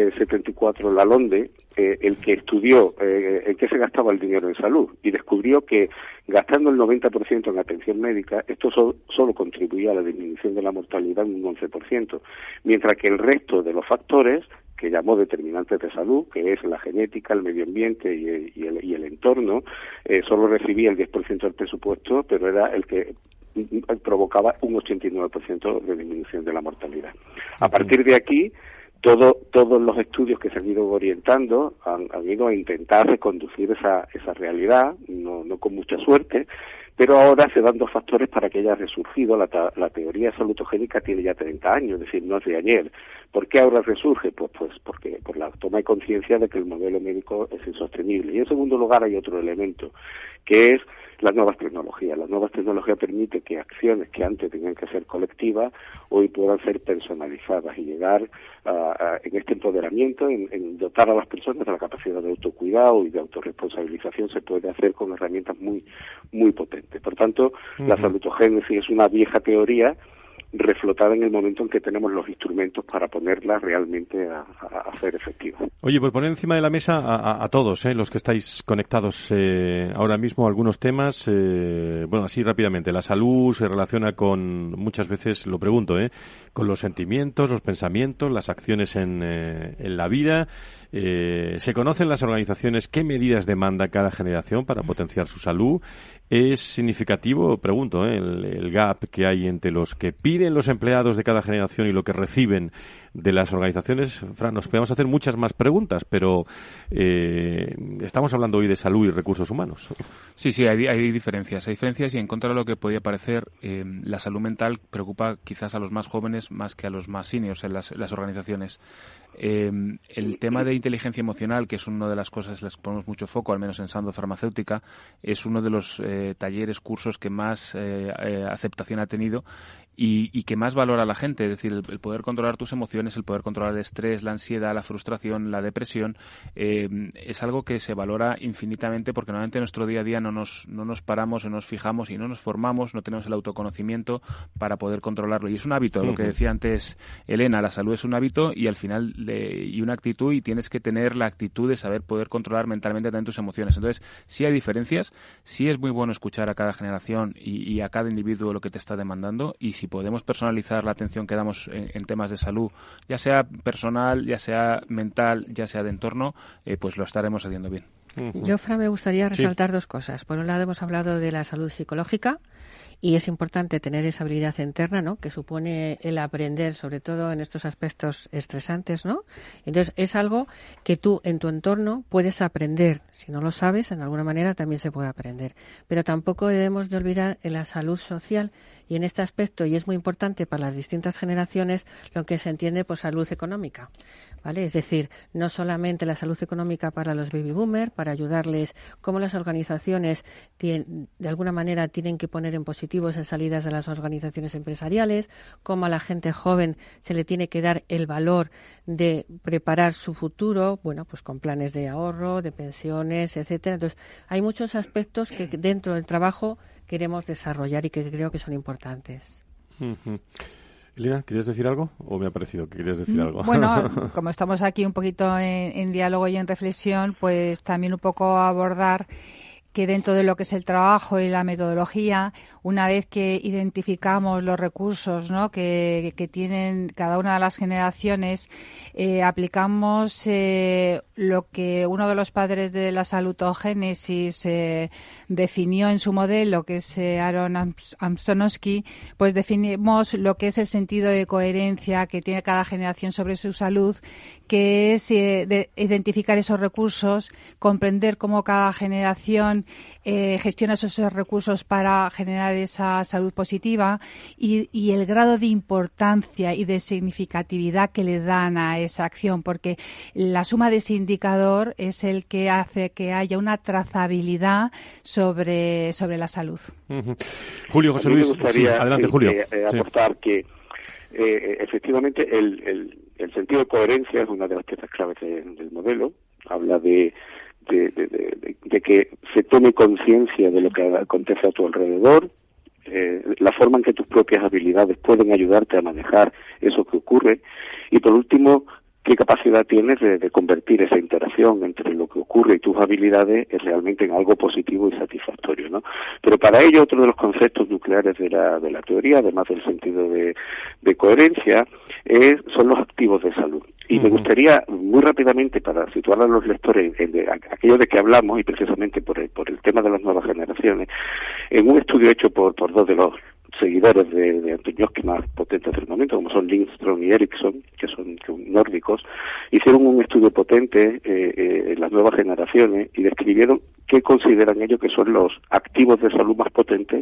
S8: 74, Lalonde, el que estudió en qué se gastaba el dinero en salud, y descubrió que gastando el 90% en atención médica, esto solo contribuía a la disminución de la mortalidad en un 11%, mientras que el resto de los factores, que llamó determinantes de salud, que es la genética, el medio ambiente y el entorno, solo recibía el 10% del presupuesto, pero era el que provocaba un 89% de disminución de la mortalidad. A partir de aquí, todos los estudios que se han ido orientando han ido a intentar reconducir esa realidad, no con mucha suerte, pero ahora se dan dos factores para que haya resurgido. La teoría salutogénica tiene ya 30 años, es decir, no es de ayer. ¿Por qué ahora resurge? Pues porque por la toma de conciencia de que el modelo médico es insostenible. Y en segundo lugar hay otro elemento, que es las nuevas tecnologías. Las nuevas tecnologías permiten que acciones que antes tenían que ser colectivas, hoy puedan ser personalizadas y llegar en este empoderamiento, en dotar a las personas de la capacidad de autocuidado y de autorresponsabilización, se puede hacer con herramientas muy, muy potentes. Por tanto, la salutogénesis es una vieja teoría reflotada en el momento en que tenemos los instrumentos para ponerla realmente a ser efectiva.
S2: Oye, pues poner encima de la mesa a todos, los que estáis conectados ahora mismo, algunos temas. Bueno, así rápidamente. La salud se relaciona con, muchas veces lo pregunto, con los sentimientos, los pensamientos, las acciones en la vida. ¿Se conocen las organizaciones qué medidas demanda cada generación para potenciar su salud? ¿Es significativo, pregunto, el gap que hay entre los que piden los empleados de cada generación y lo que reciben de las organizaciones? Fran, nos podemos hacer muchas más preguntas, pero estamos hablando hoy de salud y recursos humanos.
S6: Sí, hay diferencias. Hay diferencias, y en contra de lo que podía parecer, la salud mental preocupa quizás a los más jóvenes más que a los más seniors en las organizaciones. El tema de inteligencia emocional, que es una de las cosas en las que ponemos mucho foco, al menos en Sandoz Farmacéutica, es uno de los talleres, cursos que más aceptación ha tenido y que más valora a la gente. Es decir, el poder controlar tus emociones, el poder controlar el estrés, la ansiedad, la frustración, la depresión, es algo que se valora infinitamente, porque normalmente en nuestro día a día no nos paramos, no nos fijamos y no nos formamos, no tenemos el autoconocimiento para poder controlarlo. Y es un hábito, lo que decía antes Elena, la salud es un hábito y al final y una actitud, y tienes que tener la actitud de saber poder controlar mentalmente también tus emociones. Entonces, sí hay diferencias, sí es muy bueno escuchar a cada generación y a cada individuo lo que te está demandando, y si podemos personalizar la atención que damos en temas de salud, ya sea personal, ya sea mental, ya sea de entorno, pues lo estaremos haciendo bien.
S4: Yo, Fran, me gustaría resaltar dos cosas. Por un lado, hemos hablado de la salud psicológica, y es importante tener esa habilidad interna, ¿no?, que supone el aprender, sobre todo en estos aspectos estresantes, ¿no? Entonces, es algo que tú en tu entorno puedes aprender. Si no lo sabes, en alguna manera también se puede aprender. Pero tampoco debemos de olvidar la salud social, Y en este aspecto, y es muy importante para las distintas generaciones, lo que se entiende por salud económica, ¿vale? Es decir, no solamente la salud económica para los baby boomers, para ayudarles, cómo las organizaciones de alguna manera tienen que poner en positivo esas salidas de las organizaciones empresariales, cómo a la gente joven se le tiene que dar el valor de preparar su futuro, bueno, pues con planes de ahorro, de pensiones, etcétera. Entonces, hay muchos aspectos que dentro del trabajo queremos desarrollar y que creo que son importantes.
S2: Elena, ¿querías decir algo? ¿O me ha parecido que querías decir algo?
S3: Bueno, como estamos aquí un poquito en diálogo y en reflexión, pues también un poco abordar que dentro de lo que es el trabajo y la metodología, una vez que identificamos los recursos, ¿no?, que tienen cada una de las generaciones, aplicamos lo que uno de los padres de la salutogénesis definió en su modelo, que es Aaron Amstonowski, pues definimos lo que es el sentido de coherencia que tiene cada generación sobre su salud, que es identificar esos recursos, comprender cómo cada generación gestiona esos recursos para generar esa salud positiva y el grado de importancia y de significatividad que le dan a esa acción, porque la suma de ese indicador es el que hace que haya una trazabilidad sobre la salud.
S2: Julio, José Luis,
S8: me gustaría,
S2: adelante, Julio.
S8: Aportar que efectivamente el sentido de coherencia es una de las piezas claves del modelo. Habla de que se tome conciencia de lo que acontece a tu alrededor, la forma en que tus propias habilidades pueden ayudarte a manejar eso que ocurre, y por último, qué capacidad tienes de convertir esa interacción entre lo que ocurre y tus habilidades realmente en algo positivo y satisfactorio, ¿no? Pero para ello, otro de los conceptos nucleares de la teoría, además del sentido de coherencia, son los activos de salud. Y me gustaría, muy rápidamente, para situar a los lectores en aquello de que hablamos, y precisamente por el tema de las nuevas generaciones, en un estudio hecho por dos de los seguidores de Antoniowski más potentes del momento, como son Lindström y Eriksson, que son nórdicos, hicieron un estudio potente en las nuevas generaciones y describieron qué consideran ellos que son los activos de salud más potentes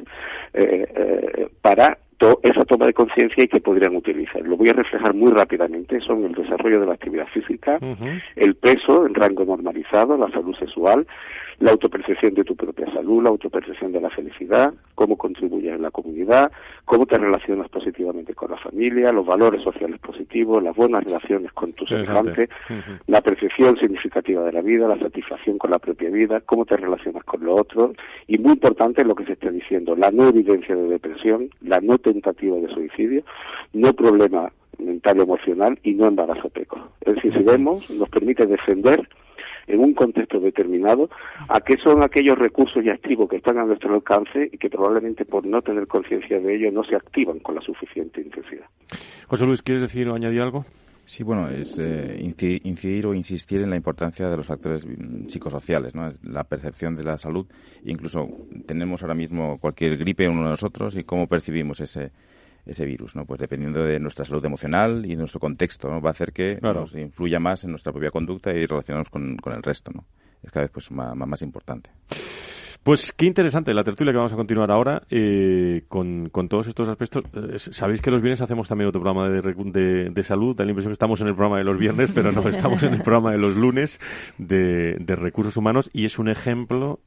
S8: para esa toma de conciencia y que podrían utilizar. Lo voy a reflejar muy rápidamente. Son el desarrollo de la actividad física, el peso en rango normalizado, la salud sexual, la autopercepción de tu propia salud, la autopercepción de la felicidad, cómo contribuyes en la comunidad, cómo te relacionas positivamente con la familia, los valores sociales positivos, las buenas relaciones con tus semejantes, la percepción significativa de la vida, la satisfacción con la propia vida, cómo te relacionas con los otros, y muy importante lo que se está diciendo, la no evidencia de depresión, la no tentativa de suicidio, no problema mental o emocional y no embarazo precoz. Es decir, si vemos, nos permite defender en un contexto determinado a qué son aquellos recursos y activos que están a nuestro alcance y que probablemente por no tener conciencia de ello no se activan con la suficiente intensidad.
S2: José Luis, ¿quieres decir o añadir algo?
S7: Sí, bueno, es incidir o insistir en la importancia de los factores psicosociales, ¿no? La percepción de la salud. Incluso tenemos ahora mismo cualquier gripe uno de nosotros y cómo percibimos ese virus, ¿no? Pues dependiendo de nuestra salud emocional y de nuestro contexto, ¿no? Va a hacer que nos influya más en nuestra propia conducta y relacionarnos con el resto, ¿no? Es cada vez pues más importante.
S2: Pues qué interesante la tertulia que vamos a continuar ahora con todos estos aspectos. Sabéis que los viernes hacemos también otro programa de salud. Da la impresión que estamos en el programa de los viernes, pero no, estamos en el programa de los lunes de recursos humanos, y es un ejemplo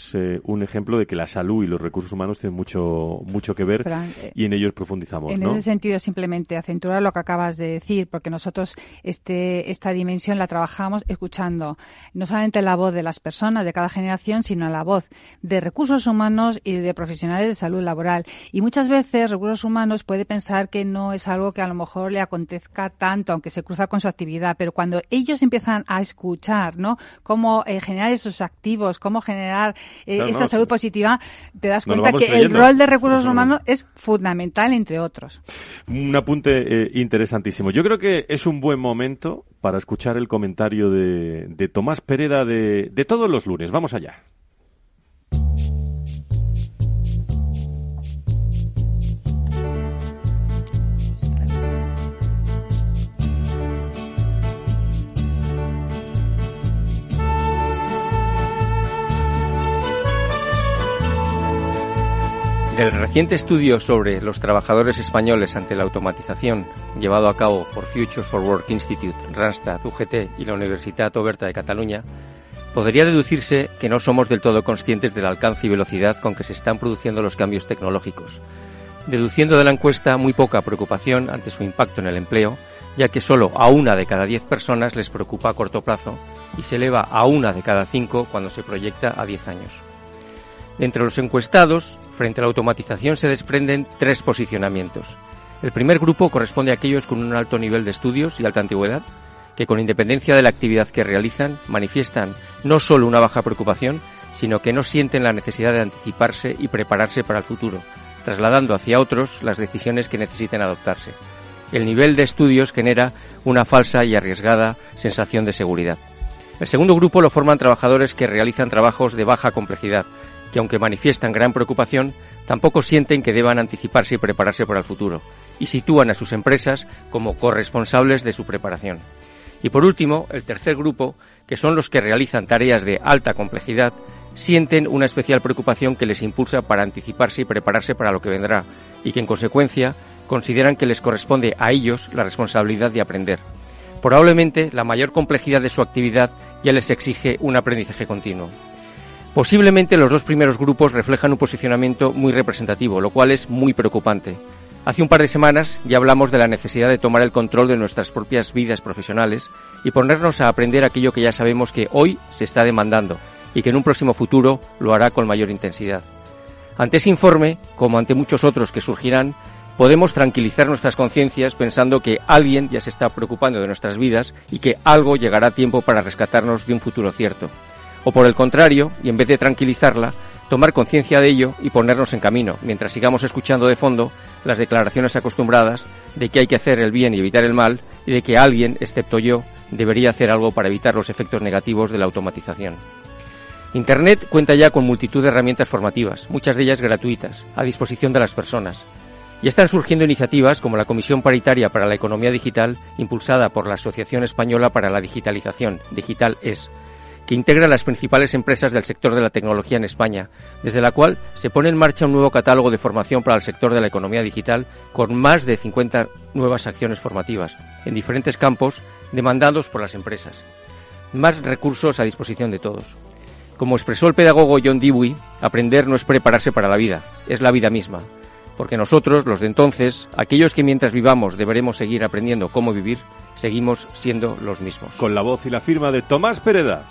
S2: de que la salud y los recursos humanos tienen mucho que ver, Fran, y en ellos profundizamos.
S3: En ese sentido, simplemente acentuar lo que acabas de decir, porque nosotros esta dimensión la trabajamos escuchando no solamente la voz de las personas de cada generación, sino la voz de recursos humanos y de profesionales de salud laboral. Y muchas veces recursos humanos puede pensar que no es algo que a lo mejor le acontezca tanto, aunque se cruza con su actividad, pero cuando ellos empiezan a escuchar, ¿no?, cómo generar esos activos, cómo generar esa salud positiva, te das cuenta que el rol de recursos humanos es fundamental, entre otros.
S2: Un apunte interesantísimo. Yo creo que es un buen momento para escuchar el comentario de Tomás Pereda de todos los lunes. Vamos allá.
S9: El reciente estudio sobre los trabajadores españoles ante la automatización, llevado a cabo por Future for Work Institute, Randstad, UGT y la Universitat Oberta de Cataluña, podría deducirse que no somos del todo conscientes del alcance y velocidad con que se están produciendo los cambios tecnológicos, deduciendo de la encuesta muy poca preocupación ante su impacto en el empleo, ya que solo a 1 de cada 10 personas les preocupa a corto plazo y se eleva a 1 de cada 5 cuando se proyecta a 10 años. De entre los encuestados, frente a la automatización se desprenden 3 posicionamientos. El primer grupo corresponde a aquellos con un alto nivel de estudios y alta antigüedad, que con independencia de la actividad que realizan, manifiestan no solo una baja preocupación, sino que no sienten la necesidad de anticiparse y prepararse para el futuro, trasladando hacia otros las decisiones que necesiten adoptarse. El nivel de estudios genera una falsa y arriesgada sensación de seguridad. El segundo grupo lo forman trabajadores que realizan trabajos de baja complejidad, que aunque manifiestan gran preocupación, tampoco sienten que deban anticiparse y prepararse para el futuro, y sitúan a sus empresas como corresponsables de su preparación. Y por último, el tercer grupo, que son los que realizan tareas de alta complejidad, sienten una especial preocupación que les impulsa para anticiparse y prepararse para lo que vendrá, y que en consecuencia consideran que les corresponde a ellos la responsabilidad de aprender. Probablemente la mayor complejidad de su actividad ya les exige un aprendizaje continuo. Posiblemente los 2 primeros grupos reflejan un posicionamiento muy representativo, lo cual es muy preocupante. Hace un par de semanas ya hablamos de la necesidad de tomar el control de nuestras propias vidas profesionales y ponernos a aprender aquello que ya sabemos que hoy se está demandando y que en un próximo futuro lo hará con mayor intensidad. Ante ese informe, como ante muchos otros que surgirán, podemos tranquilizar nuestras conciencias pensando que alguien ya se está preocupando de nuestras vidas y que algo llegará a tiempo para rescatarnos de un futuro cierto. O por el contrario, y en vez de tranquilizarla, tomar conciencia de ello y ponernos en camino, mientras sigamos escuchando de fondo las declaraciones acostumbradas de que hay que hacer el bien y evitar el mal, y de que alguien, excepto yo, debería hacer algo para evitar los efectos negativos de la automatización. Internet cuenta ya con multitud de herramientas formativas, muchas de ellas gratuitas, a disposición de las personas. Ya están surgiendo iniciativas como la Comisión Paritaria para la Economía Digital, impulsada por la Asociación Española para la Digitalización, Digital Es, que integra las principales empresas del sector de la tecnología en España, desde la cual se pone en marcha un nuevo catálogo de formación para el sector de la economía digital con más de 50 nuevas acciones formativas en diferentes campos demandados por las empresas. Más recursos a disposición de todos. Como expresó el pedagogo John Dewey, aprender no es prepararse para la vida, es la vida misma. Porque nosotros, los de entonces, aquellos que mientras vivamos deberemos seguir aprendiendo cómo vivir, seguimos siendo los mismos.
S2: Con la voz y la firma de Tomás Pereda.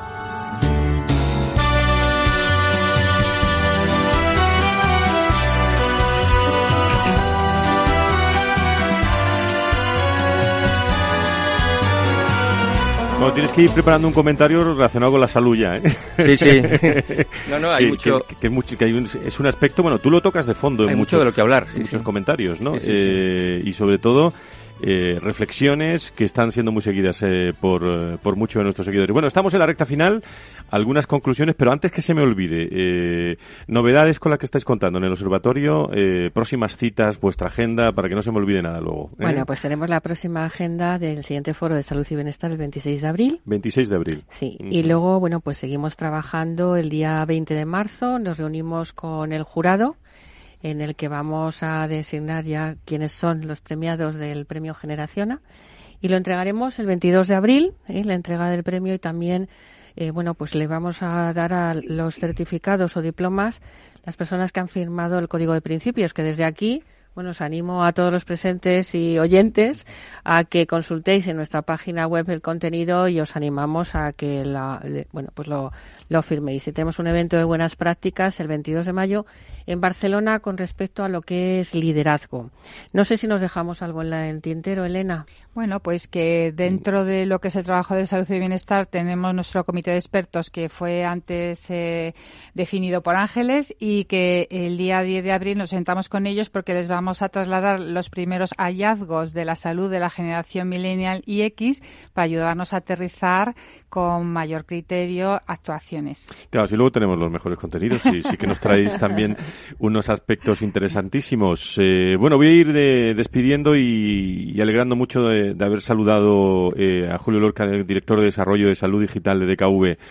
S2: No, tienes que ir preparando un comentario relacionado con la salud ya, ¿eh?
S9: Sí, sí. No, hay mucho...
S2: es un aspecto, bueno, tú lo tocas de fondo en
S9: mucho de lo que hablar,
S2: muchos comentarios, ¿no?
S9: Sí.
S2: Y sobre todo reflexiones que están siendo muy seguidas por muchos de nuestros seguidores. Bueno, estamos en la recta final, algunas conclusiones, pero antes que se me olvide, novedades con las que estáis contando en el observatorio, próximas citas, vuestra agenda, para que no se me olvide nada luego.
S4: Bueno, pues tenemos la próxima agenda del siguiente foro de salud y bienestar el 26 de abril.
S2: 26 de abril.
S4: Sí, y luego, bueno, pues seguimos trabajando el día 20 de marzo, nos reunimos con el jurado, en el que vamos a designar ya quiénes son los premiados del premio Generaciona, y lo entregaremos el 22 de abril, la entrega del premio, y también pues le vamos a dar a los certificados o diplomas las personas que han firmado el Código de Principios, que desde aquí os animo a todos los presentes y oyentes a que consultéis en nuestra página web el contenido, y os animamos a que lo firméis. Y tenemos un evento de buenas prácticas el 22 de mayo en Barcelona con respecto a lo que es liderazgo. No sé si nos dejamos algo en el tintero, Elena.
S3: Bueno, pues que dentro de lo que es el trabajo de salud y bienestar tenemos nuestro comité de expertos, que fue antes definido por Ángeles, y que el día 10 de abril nos sentamos con ellos porque les vamos a trasladar los primeros hallazgos de la salud de la generación millennial y X para ayudarnos a aterrizar con mayor criterio actuaciones.
S2: Claro, si luego tenemos los mejores contenidos y sí que nos traéis también unos aspectos interesantísimos. Bueno, voy a ir despidiendo y alegrando mucho de haber saludado a Julio Lorca, el director de Desarrollo de Salud Digital de DKV.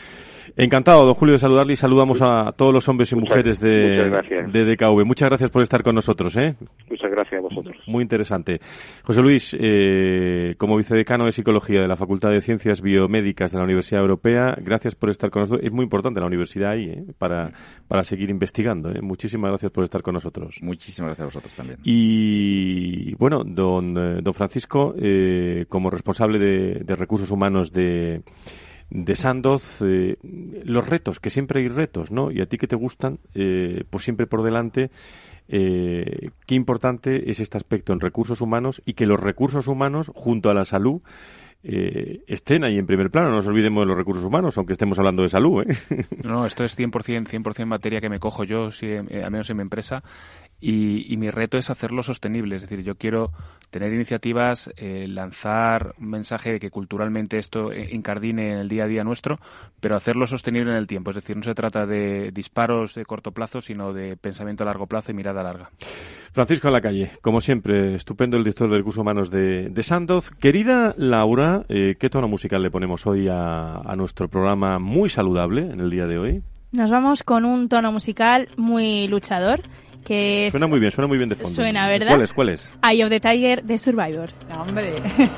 S2: Encantado, don Julio, de saludarle y saludamos a todos los hombres y mujeres de DKV. Muchas gracias por estar con nosotros.
S8: Muchas gracias a vosotros.
S2: Muy interesante. José Luis, como vicedecano de Psicología de la Facultad de Ciencias Biomédicas de la Universidad Europea, gracias por estar con nosotros. Es muy importante la universidad ahí para seguir investigando. Muchísimas gracias por estar con nosotros.
S7: Muchísimas gracias a vosotros también.
S2: Y bueno, don Francisco, como responsable de recursos humanos de Sandoz, los retos, que siempre hay retos, ¿no? Y a ti que te gustan, pues siempre por delante, qué importante es este aspecto en recursos humanos y que los recursos humanos, junto a la salud, estén ahí en primer plano. No nos olvidemos de los recursos humanos, aunque estemos hablando de salud,
S6: No, esto es 100% materia que me cojo yo, al menos en mi empresa, y mi reto es hacerlo sostenible. Es decir, yo quiero tener iniciativas, lanzar un mensaje de que culturalmente esto incardine en el día a día nuestro, pero hacerlo sostenible en el tiempo. Es decir, no se trata de disparos de corto plazo, sino de pensamiento a largo plazo y mirada larga.
S2: Francisco en la calle, como siempre, estupendo el director de Recursos Humanos de Sandoz. Querida Laura, ¿qué tono musical le ponemos hoy a nuestro programa muy saludable en el día de hoy?
S17: Nos vamos con un tono musical muy luchador, que
S2: suena muy bien de fondo.
S17: Suena, ¿verdad?
S2: ¿Cuál es?
S17: Eye of the Tiger de Survivor.
S3: ¡Hombre!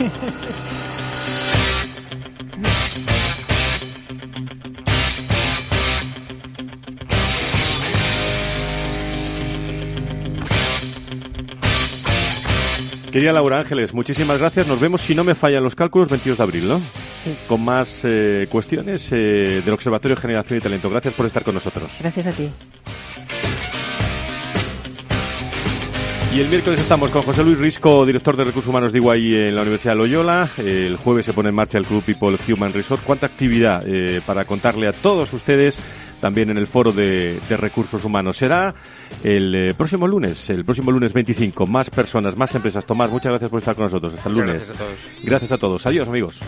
S2: Querida Laura Ángeles, muchísimas gracias. Nos vemos, si no me fallan los cálculos, 22 de abril, ¿no?
S4: Sí.
S2: Con más cuestiones del Observatorio de Generación y Talento. Gracias por estar con nosotros.
S4: Gracias a ti.
S2: Y el miércoles estamos con José Luis Risco, director de Recursos Humanos de EY en la Universidad de Loyola. El jueves se pone en marcha el Club People Human Resource. ¿Cuánta actividad para contarle a todos ustedes también en el Foro de Recursos Humanos? Será el próximo lunes 25. Más personas, más empresas. Tomás, muchas gracias por estar con nosotros. Hasta el lunes.
S9: Gracias a todos.
S2: Gracias a todos. Adiós, amigos.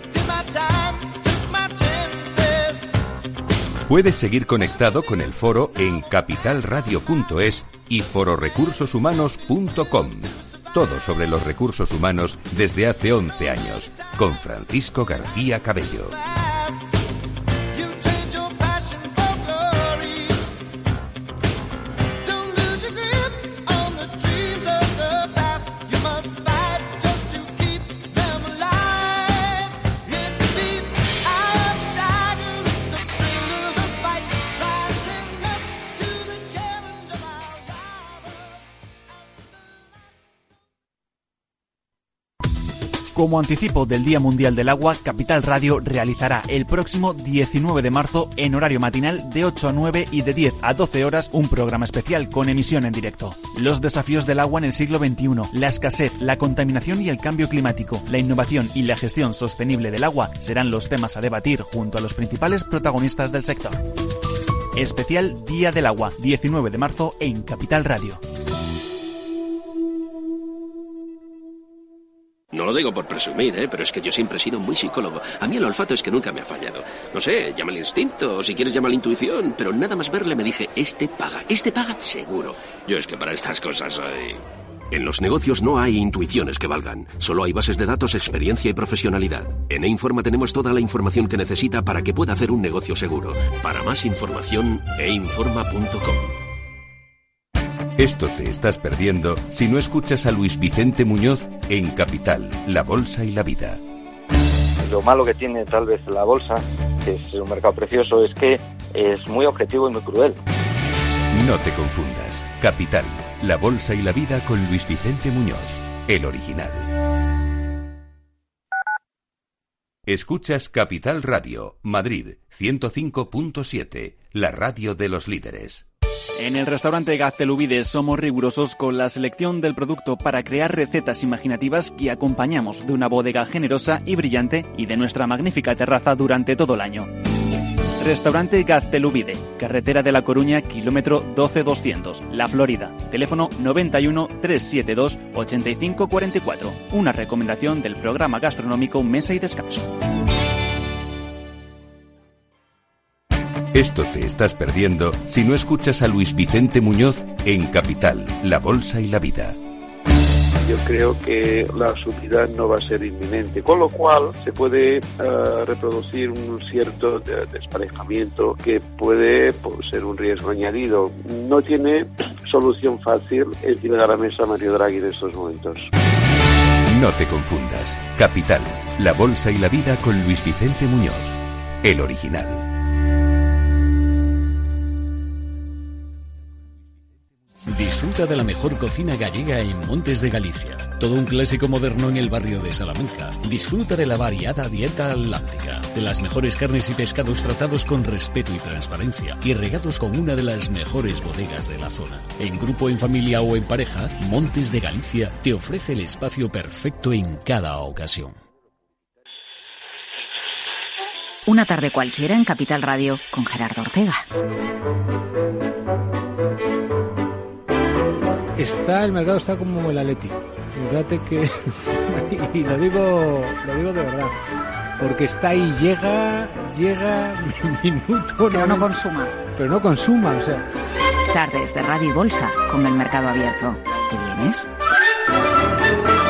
S1: Puedes seguir conectado con el foro en capitalradio.es y fororecursoshumanos.com. Todo sobre los recursos humanos desde hace 11 años, con Francisco García Cabello.
S13: Como anticipo del Día Mundial del Agua, Capital Radio realizará el próximo 19 de marzo, en horario matinal de 8 a 9 y de 10 a 12 horas, un programa especial con emisión en directo. Los desafíos del agua en el siglo XXI, la escasez, la contaminación y el cambio climático, la innovación y la gestión sostenible del agua serán los temas a debatir junto a los principales protagonistas del sector. Especial Día del Agua, 19 de marzo en Capital Radio.
S18: No lo digo por presumir, pero es que yo siempre he sido muy psicólogo. A mí el olfato es que nunca me ha fallado. No sé, llama el instinto, o si quieres llama la intuición, pero nada más verle me dije, este paga seguro. Yo es que para estas cosas soy... En los negocios no hay intuiciones que valgan. Solo hay bases de datos, experiencia y profesionalidad. En eInforma tenemos toda la información que necesita para que pueda hacer un negocio seguro. Para más información, einforma.com.
S1: Esto te estás perdiendo si no escuchas a Luis Vicente Muñoz en Capital, la Bolsa y la Vida.
S19: Lo malo que tiene tal vez la bolsa, que es un mercado precioso, es que es muy objetivo y muy cruel.
S1: No te confundas. Capital, la Bolsa y la Vida con Luis Vicente Muñoz, el original. Escuchas Capital Radio, Madrid, 105.7, la radio de los líderes.
S13: En el restaurante Gaztelubides somos rigurosos con la selección del producto para crear recetas imaginativas que acompañamos de una bodega generosa y brillante y de nuestra magnífica terraza durante todo el año. Restaurante Gaztelubide, carretera de La Coruña, kilómetro 12200, La Florida. Teléfono 91 372 8544. Una recomendación del programa gastronómico Mesa y Descanso.
S1: Esto te estás perdiendo si no escuchas a Luis Vicente Muñoz en Capital, la Bolsa y la Vida.
S8: yo creo que la subida no va a ser inminente, con lo cual se puede reproducir un cierto desparejamiento que puede ser un riesgo añadido. No tiene solución fácil encima de la mesa Mario Draghi en estos momentos.
S1: No te confundas. Capital, la bolsa y la vida con Luis Vicente Muñoz, el original.
S16: Disfruta de la mejor cocina gallega en Montes de Galicia. Todo un clásico moderno en el barrio de Salamanca. Disfruta de la variada dieta atlántica, de las mejores carnes y pescados tratados con respeto y transparencia y regados con una de las mejores bodegas de la zona. En grupo, en familia o en pareja, Montes de Galicia te ofrece el espacio perfecto en cada ocasión.
S15: Una tarde cualquiera en Capital Radio con Gerardo Ortega.
S20: El mercado está como el Atleti. Fíjate que y lo digo de verdad, porque está ahí, llega minuto,
S15: pero no consuma.
S20: Pero no consuma, o sea.
S15: Tardes de Radio y Bolsa con el mercado abierto. ¿Te vienes?